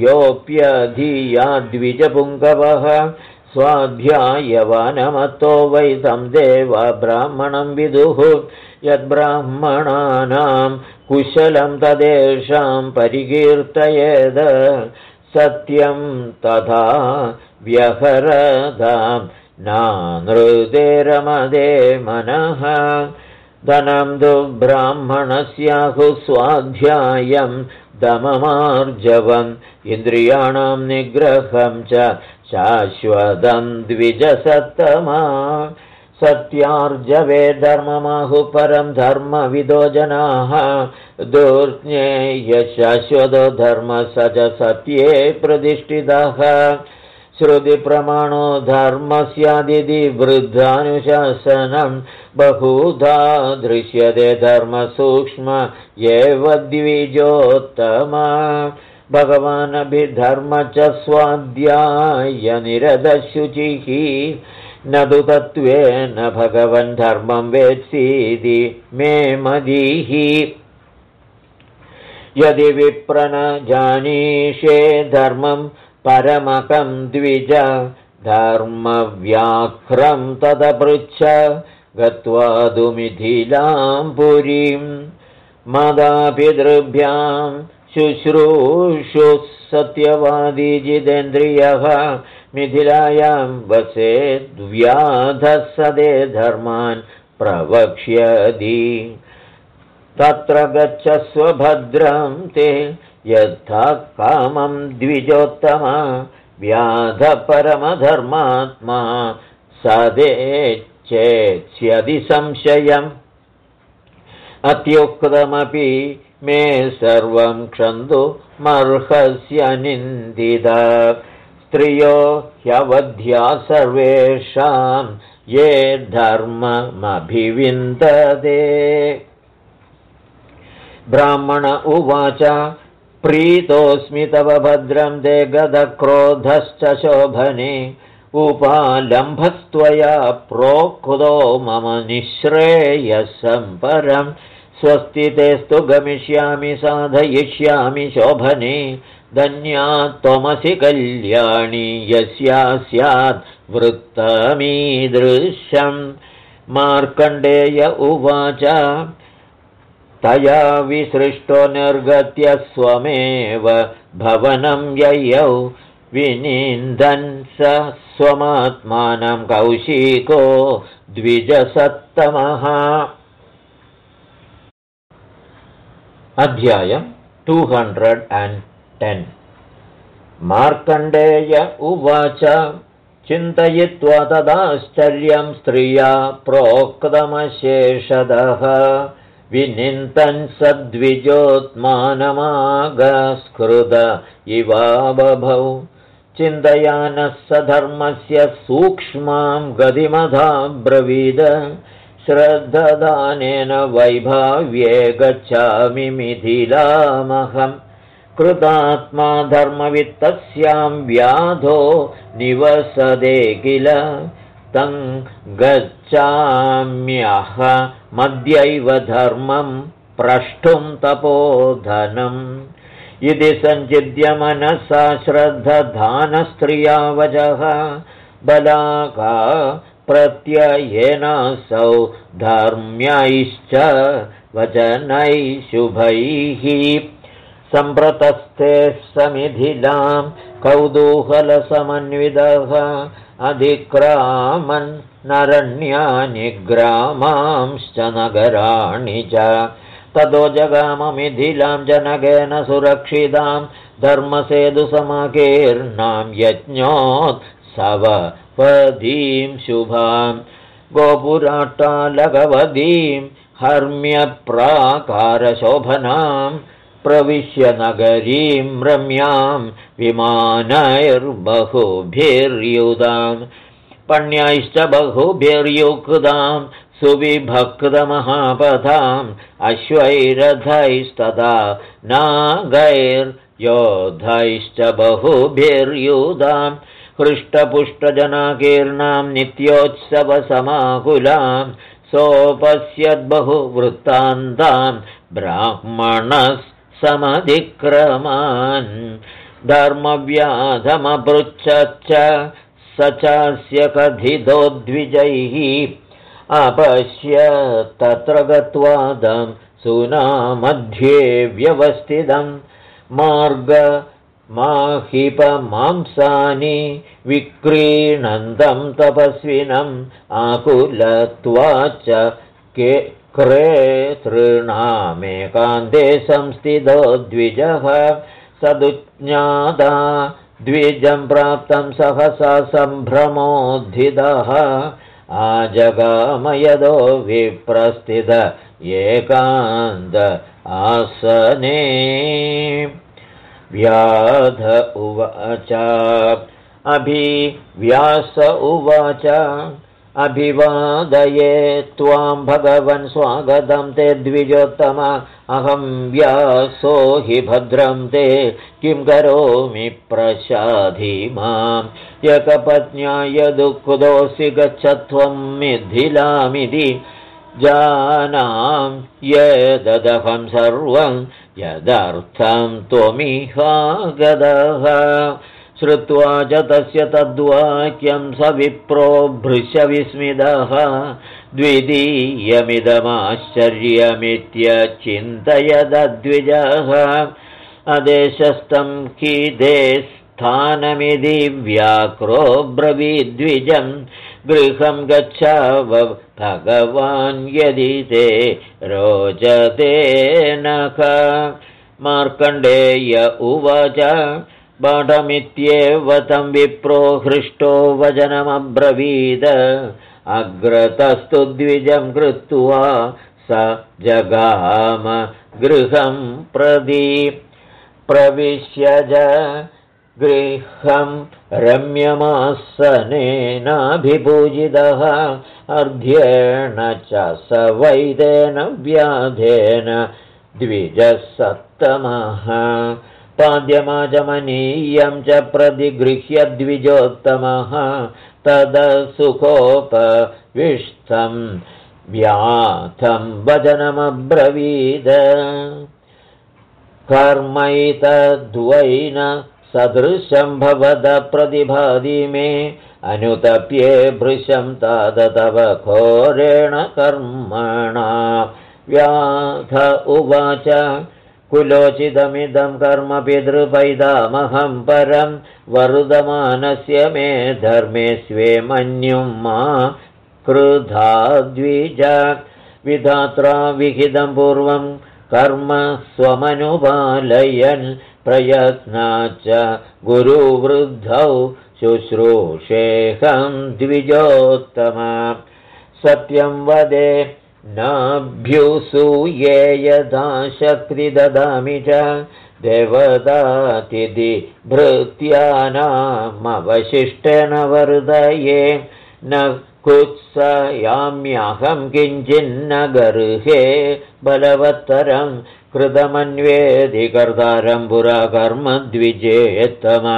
योऽप्यधीयाद्विजपुङ्गवः स्वाध्यायवानमतो वै तं देवा ब्राह्मणं विदुः यद्ब्राह्मणानां कुशलं तदेषां परिकीर्तयेद सत्यं तथा व्यहरदां नानृते रमदे मनः धनं तु ब्राह्मणस्याहुः स्वाध्यायं दममार्जवम् इन्द्रियाणां निग्रहं च शाश्वतं द्विजसत्तमा सत्यार्जवे धर्ममाहुः परं धर्मविदो जनाः दुर्ज्ञेयशाश्वतो धर्मः स च सत्ये प्रतिष्ठितः श्रुतिप्रमाणो धर्मस्यादिति वृद्धानुशासनं बहुधा दृश्यते धर्मसूक्ष्म एव द्विजोत्तमा भगवानभिधर्म च स्वाध्यायनिरतशुचिः न तु तत्त्वेन भगवन् धर्मं वेत्सीति मे मदिः यदि विप्रन जानीषे धर्मं परमकं द्विज धर्मव्याघ्रं तदपृच्छ गत्वा तु मिथिलां पुरीं मातापितृभ्यां शुश्रूषुः सत्यवादी जितेन्द्रियः मिथिलायां वसेद्व्याधः सदे धर्मान् प्रवक्ष्यति तत्र गच्छस्व भद्रं ते यथा कामं द्विजोत्तमा व्याधपरमधर्मात्मा सदेच्छेत्स्यति संशयम् अत्युक्तमपि मे सर्वं क्षन्तुमर्हस्य निन्दिता स्त्रियो ह्यवध्या सर्वेषां ये धर्ममभिविन्दते ब्राह्मण उवाच प्रीतोऽस्मि तव भद्रं ते गदक्रोधश्च शोभने उपालम्भस्त्वया प्रोक्तो मम निःश्रेयसं परं स्वस्ति तेस्तु गमिष्यामि साधयिष्यामि शोभने धन्या त्वमसि कल्याणी यस्या स्यात् वृत्तमीदृशम् मार्कण्डेय उवाच तया विसृष्टो निर्गत्य स्वमेव भवनं ययौ विनिन्दन् स स्वमात्मानं कौशिको द्विजसत्तमः। अध्यायम् 210 मार्कण्डेय उवाच चिन्तयित्वा तदाश्चर्यं स्त्रिया प्रोक्तमशेषदः विनिन्दन् सद्विजोत्मानमागस्कृत इवा बभौ चिन्तयानः स धर्मस्य सूक्ष्मां गतिमथाब्रवीद श्रद्धदानेन वैभाव्ये गच्छामि मिथिलामहम् कृतात्मा धर्मवित्तस्यां व्याधो निवसदे किल तं गच्छाम्यहमद्यैव धर्मं प्रष्टुं तपोधनम् इति सञ्चिद्य मनसा श्रद्धधानस्त्रिया वचः बलाका प्रत्ययेनासौ धर्म्यैश्च वचनैः शुभैः सम्प्रतस्थे समिधिलां कौतूहलसमन्वितः अधिक्रामन् नरण्यानि ग्रामांश्च नगराणि च ततो जगाममिथिलां जनकेन सुरक्षितां धर्मसेतुसमाकीर्णां यज्ञोत्सवपदीं शुभां गोपुराट्टालकवतीं हर्म्यप्राकारशोभनां प्रविश्य नगरीं रम्यां विमानैर्बहुभिर्युधां पण्यैश्च बहुभिर्युक्तां सुविभक्तमहापथाम् अश्वैरथैस्तथा नागैर्योधैश्च बहुभिर्युधां हृष्टपुष्टजनाकीर्णां नित्योत्सवसमाकुलां सोपश्यद्बहुवृत्तान्तां ब्राह्मणः समधिक्रमान् धर्मव्याधमपृच्छच्च स चास्य कथितो द्विजैः अपश्य तत्र गत्वादं सूनामध्ये व्यवस्थितं मार्गमाहिपमांसानि विक्रीणन्तं तपस्विनम् आकुलत्वाच्च क्रेतॄणामेकान्ते संस्थितो द्विजः सदुज्ञाता द्विजं प्राप्तं सहसा सम्भ्रमोद्धितः आजगामयदो विप्रस्थित एकान्त आसने व्याध उवाच व्यास उवाच अभिवादये त्वां भगवन् स्वागतं ते द्विजोत्तम अहं व्यासो हि भद्रं ते किं करोमि प्रसाधि मां एकपत्न्याय दुःखदोऽसि गच्छत्वं मिथिलामिति जानां यदहं सर्वं यदर्थं त्वमिहागतः श्रुत्वा च तस्य तद्वाक्यं स विप्रो भृशविस्मितः द्वितीयमिदमाश्चर्यमित्यचिन्तयद्विजः अदेशस्थं कीदे स्थानमिति व्याक्रो ब्रवीद्विजं गृहं गच्छाव भगवान् यदि ते रोचते नख मार्कण्डेय उवाच बाढमित्येव तं विप्रो हृष्टो वचनमब्रवीद अग्रतस्तु द्विजं कृत्वा स जगाम गृहं प्रति प्रविश्य च गृहं रम्यमासनेनाभिपूजितः अर्ध्येण च स वैदेन व्याधेन द्विजः सत्तमः पाद्यमाचमनीयं च प्रतिगृह्य द्विजोत्तमः तदसुखोपविष्टं व्याथं वचनमब्रवीद कर्मैतद्वैन सदृशं भवद प्रतिभाति मे अनुतप्ये भृशं तात तव घोरेण कर्मणा व्याध उवाच कुलोचितमिदं कर्म पितृपैतामहं परं वरुदमानस्य मे धर्मे स्वे मन्युं मा क्रुधा द्विज विधात्रा विहितं पूर्वं कर्म स्वमनुपालयन् प्रयत्नाच्च गुरुवृद्धौ शुश्रूषेऽहं द्विजोत्तम सत्यं वदे नाभ्युसूये यथा शक्ति ददामि च देवतातिथि भृत्यानामवशिष्टेन वर्धये न कुत्सयाम्यहं किञ्चिन्न गर्हे बलवत्तरं कृतमन्वेदि कर्तारं पुरा कर्म द्विजेत्तमा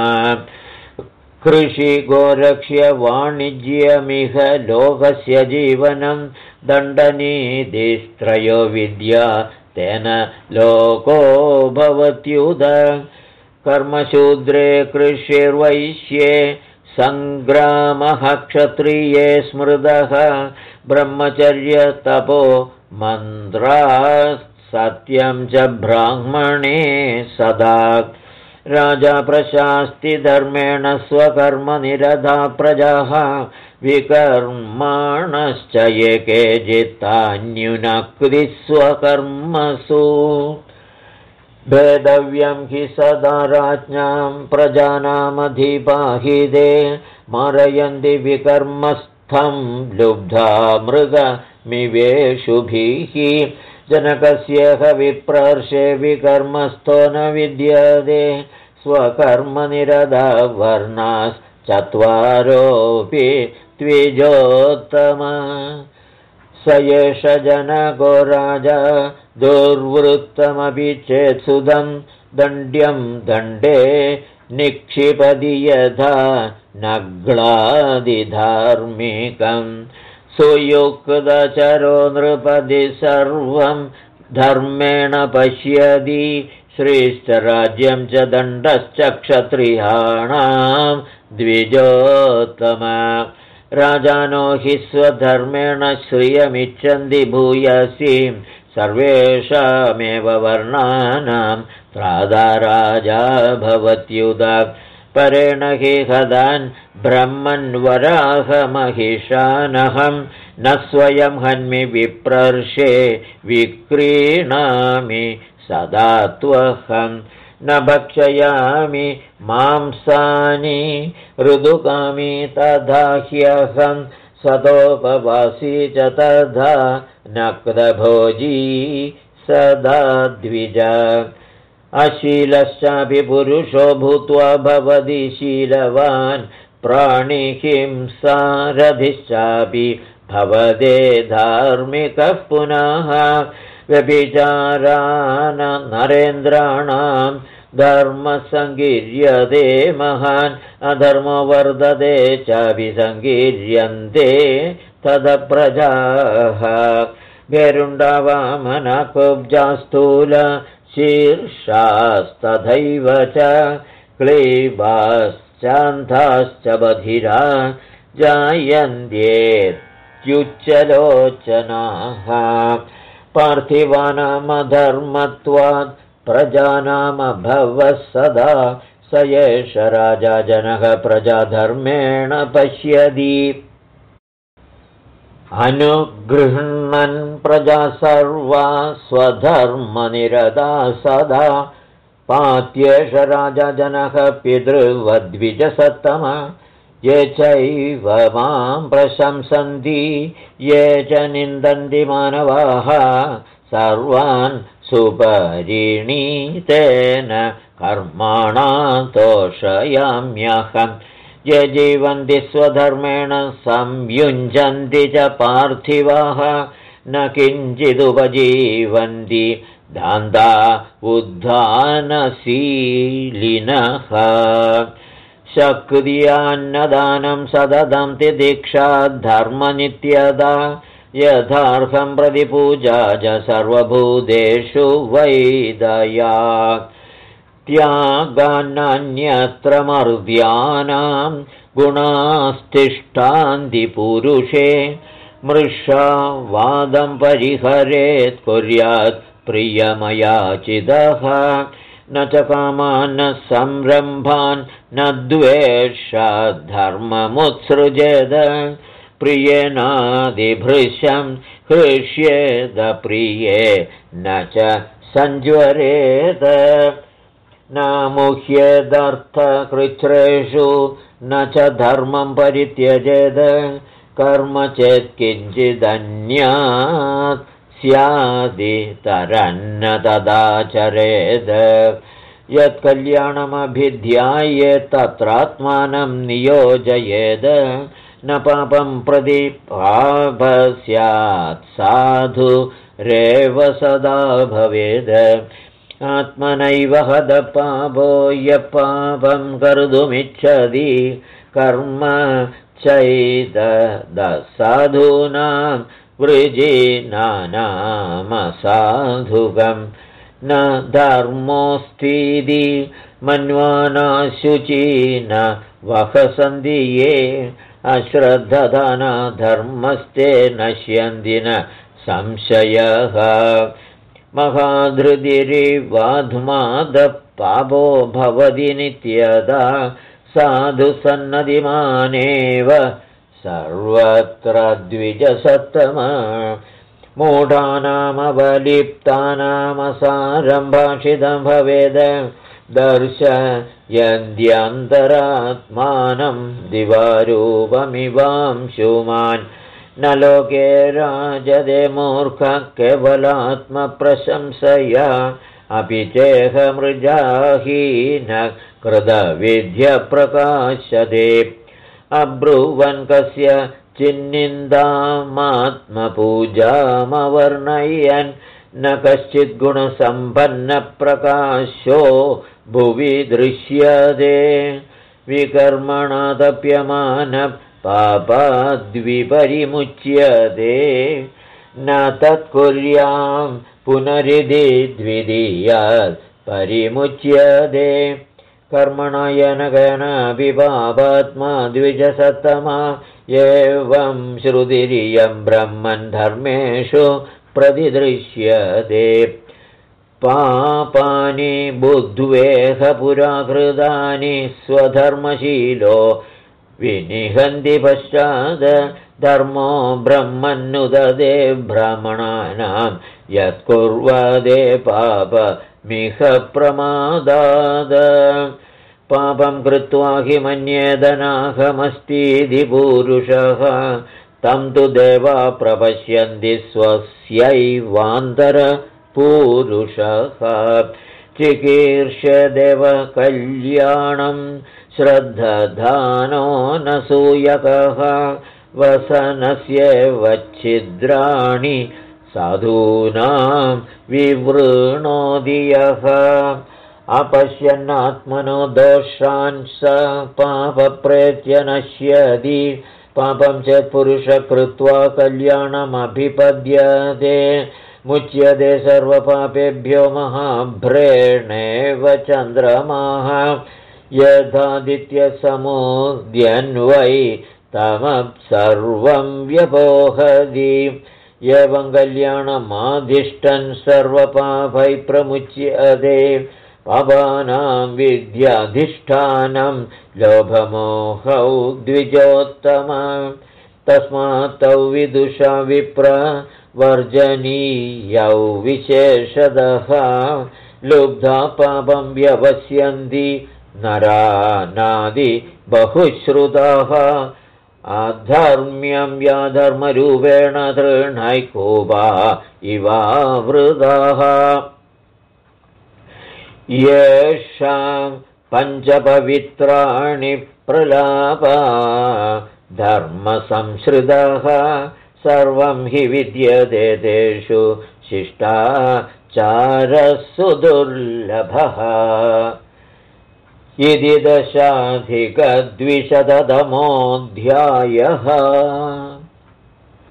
कृषिगोरक्ष्य वाणिज्यमिह लोकस्य जीवनं दण्डनीतिस्त्रयो विद्या तेन लोको भवत्युद कर्मशूद्रे कृषिर्वैश्ये सङ्ग्रामः क्षत्रिये स्मृतः ब्रह्मचर्यतपो मन्त्राः सत्यं च ब्राह्मणे सदा राजा प्रशास्ति धर्मेण स्वकर्मनिरता प्रजाः विकर्माणश्च ये केचित्तान्युनक्ति स्वकर्मसु भेदव्यं हि सदा राज्ञां प्रजानामधिपाहिते मारयन्ति विकर्मस्थं लुब्धा मृगमिवेषुभिः जनकस्येह विप्रर्षे विकर्मस्थो न विद्यते स्वकर्मनिरता वर्णाश्चत्वारोऽपि द्विजोत्तम स एष जनको राजा दुर्वृत्तमपि चेत्सुदं दण्ड्यं दण्डे निक्षिपति यथा नग्लादिधार्मिकं सुयुक्तचरो नृपति सर्वं धर्मेण पश्यति श्रेष्ठराज्यं च दण्डश्च क्षत्रियाणां द्विजोत्तम राजानो हि स्वधर्मेण श्रियमिच्छन्ति भूयसीं सर्वेषामेव वर्णानां प्रादाराजा भवत्युत परेण हि हदान् ब्रह्मन्वराहमहिषानहं न स्वयं हन्मि विप्रर्षे विक्रीणामि सदा त्वहं न भक्षयामि मांसानि ऋदुकामि तथा ह्यहं सदोपवासी च तथा नक्तभोजी सदा द्विज अशीलश्चापि पुरुषो भूत्वा भवति शीलवान् प्राणिहिंसारधिश्चापि भवते धार्मिकः पुनः व्यभिचारान् नरेन्द्राणां धर्मसङ्कीर्यते महान् अधर्मो वर्धते चाभिसङ्कीर्यन्ते तदप्रजाः भेरुण्डावामनकुब्जास्थूल शीर्षास्तथैव च क्लीबाश्चान्ताश्च बधिरा जायन्त्येत्युच्चलोचनाः पार्थिवानामधर्मत्वात् प्रजानामभवः सदा स एष राजा जनः प्रजाधर्मेण पश्यति अनुगृह्णन् प्रजा सर्वा स्वधर्मनिरता सदा पात्येष राजा जनः पितृवद्विजसत्तम ये चैव मां प्रशंसन्ति ये च निन्दन्ति मानवाः सर्वान् सुपरिणीतेन कर्माणा तोषयाम्यहं ये जीवन्ति स्वधर्मेण संयुञ्जन्ति च पार्थिवाः न किञ्चिदुपजीवन्ति दान्ता उद्धानशीलिनः शक्त्यान्नदानं सततं तिदीक्षा धर्मनित्यदा यथार्हं प्रतिपूजा च सर्वभूतेषु वैदया त्यागान्यत्र मर्द्यानां गुणास्तिष्ठान्ति पुरुषे मृषा वादं परिहरेत् कुर्यात् प्रियमयाचितः न च कामान् न संरम्भान् न द्वेषात् धर्ममुत्सृजेद प्रियेनादिभृशं हृष्येद प्रिये न च संज्वरेद न मुह्येदर्थकृच्छ्रेषु न च धर्मं परित्यजेद कर्म चेत्किञ्चिदन्यात् स्यादितरन्न तदाचरेद यत्कल्याणमभिध्यायेत् तत्रात्मानं नियोजयेद न पापं प्रति पाप स्यात् साधु रेव सदा भवेद आत्मनैव हदपापो यपापं कर्तुमिच्छति कर्म चैतदसाधूनां वृजिनानामसाधुकं न धर्मोऽस्तीति मन्वाना शुचि न वहसन्ति ये अश्रद्धदाना धर्मस्ते नश्यन्ति न संशयः महाधृतिरिवाध्मादपापो भवति नित्यदा साधुसन्नदिमानेव सर्वत्र द्विजसत्तम मूढानामवलिप्तानामसारं भाषितं भवेद दर्शयन्त्यन्तरात्मानं दिवारूपमिवांशुमान् न लोके राजते मूर्खः केवलात्मप्रशंसया अपि चेहमृजाहीनः कृतविद्यप्रकाशते अब्रुवन् कस्य चिन्निन्दामात्मपूजामवर्णयन् न कश्चिद्गुणसम्पन्नप्रकाशो भुवि दृश्यते विकर्मणा तप्यमानः पापाद्विपरिमुच्यते न तत्कुर्यां पुनरिति द्वितीयात् परिमुच्यते कर्मणा येनकेनापि पापात्मा द्विजसत्तमा एवं श्रुतिरियं ब्रह्मन् धर्मेषु प्रतिदृश्यते पापानि बुद्ध्वेह पुराकृतानि स्वधर्मशीलो विनिहन्ति पश्चात् धर्मो ब्रह्मन्नुदते ब्राह्मणानां यत्कुर्वते पापमिह प्रमादात् पापं कृत्वा हि मन्येदनाहमस्तीति पुरुषः तं तु देवा प्रपश्यन्ति स्वस्यैवान्तरपुरुषः चिकीर्ष्यदेव कल्याणं श्रद्धधानो नसूयकः वसनस्येवच्छिद्राणि साधूनां विवृणोति यः अपश्यन्नात्मनो दोषान् स पापप्रेत्य नश्यति पापं चेत् पुरुषः कृत्वा कल्याणमभिपद्यते मुच्यते सर्वपापेभ्यो महाभ्रेणेव चन्द्रमाः यथादित्यसमुद्यन्वै तमप्सर्वं व्यपोहति एवं कल्याणमाधिष्ठन् सर्वपापै प्रमुच्यते पापानां विद्याधिष्ठानं लोभमोहौ द्विजोत्तम तस्मात् तौ विदुषा विप्रवर्जनीयौ विशेषतः लुब्धा पापं व्यवस्यन्ति नरानादि बहुश्रुताः अधर्म्यं व्याधर्मरूपेण तृणैकोपा इवावृताः येषां पञ्चपवित्राणि प्रलापा धर्मसंश्रितः सर्वं हि विद्यते तेषु शिष्टाचारसु दुर्लभः इति 10,200तमोऽध्यायः।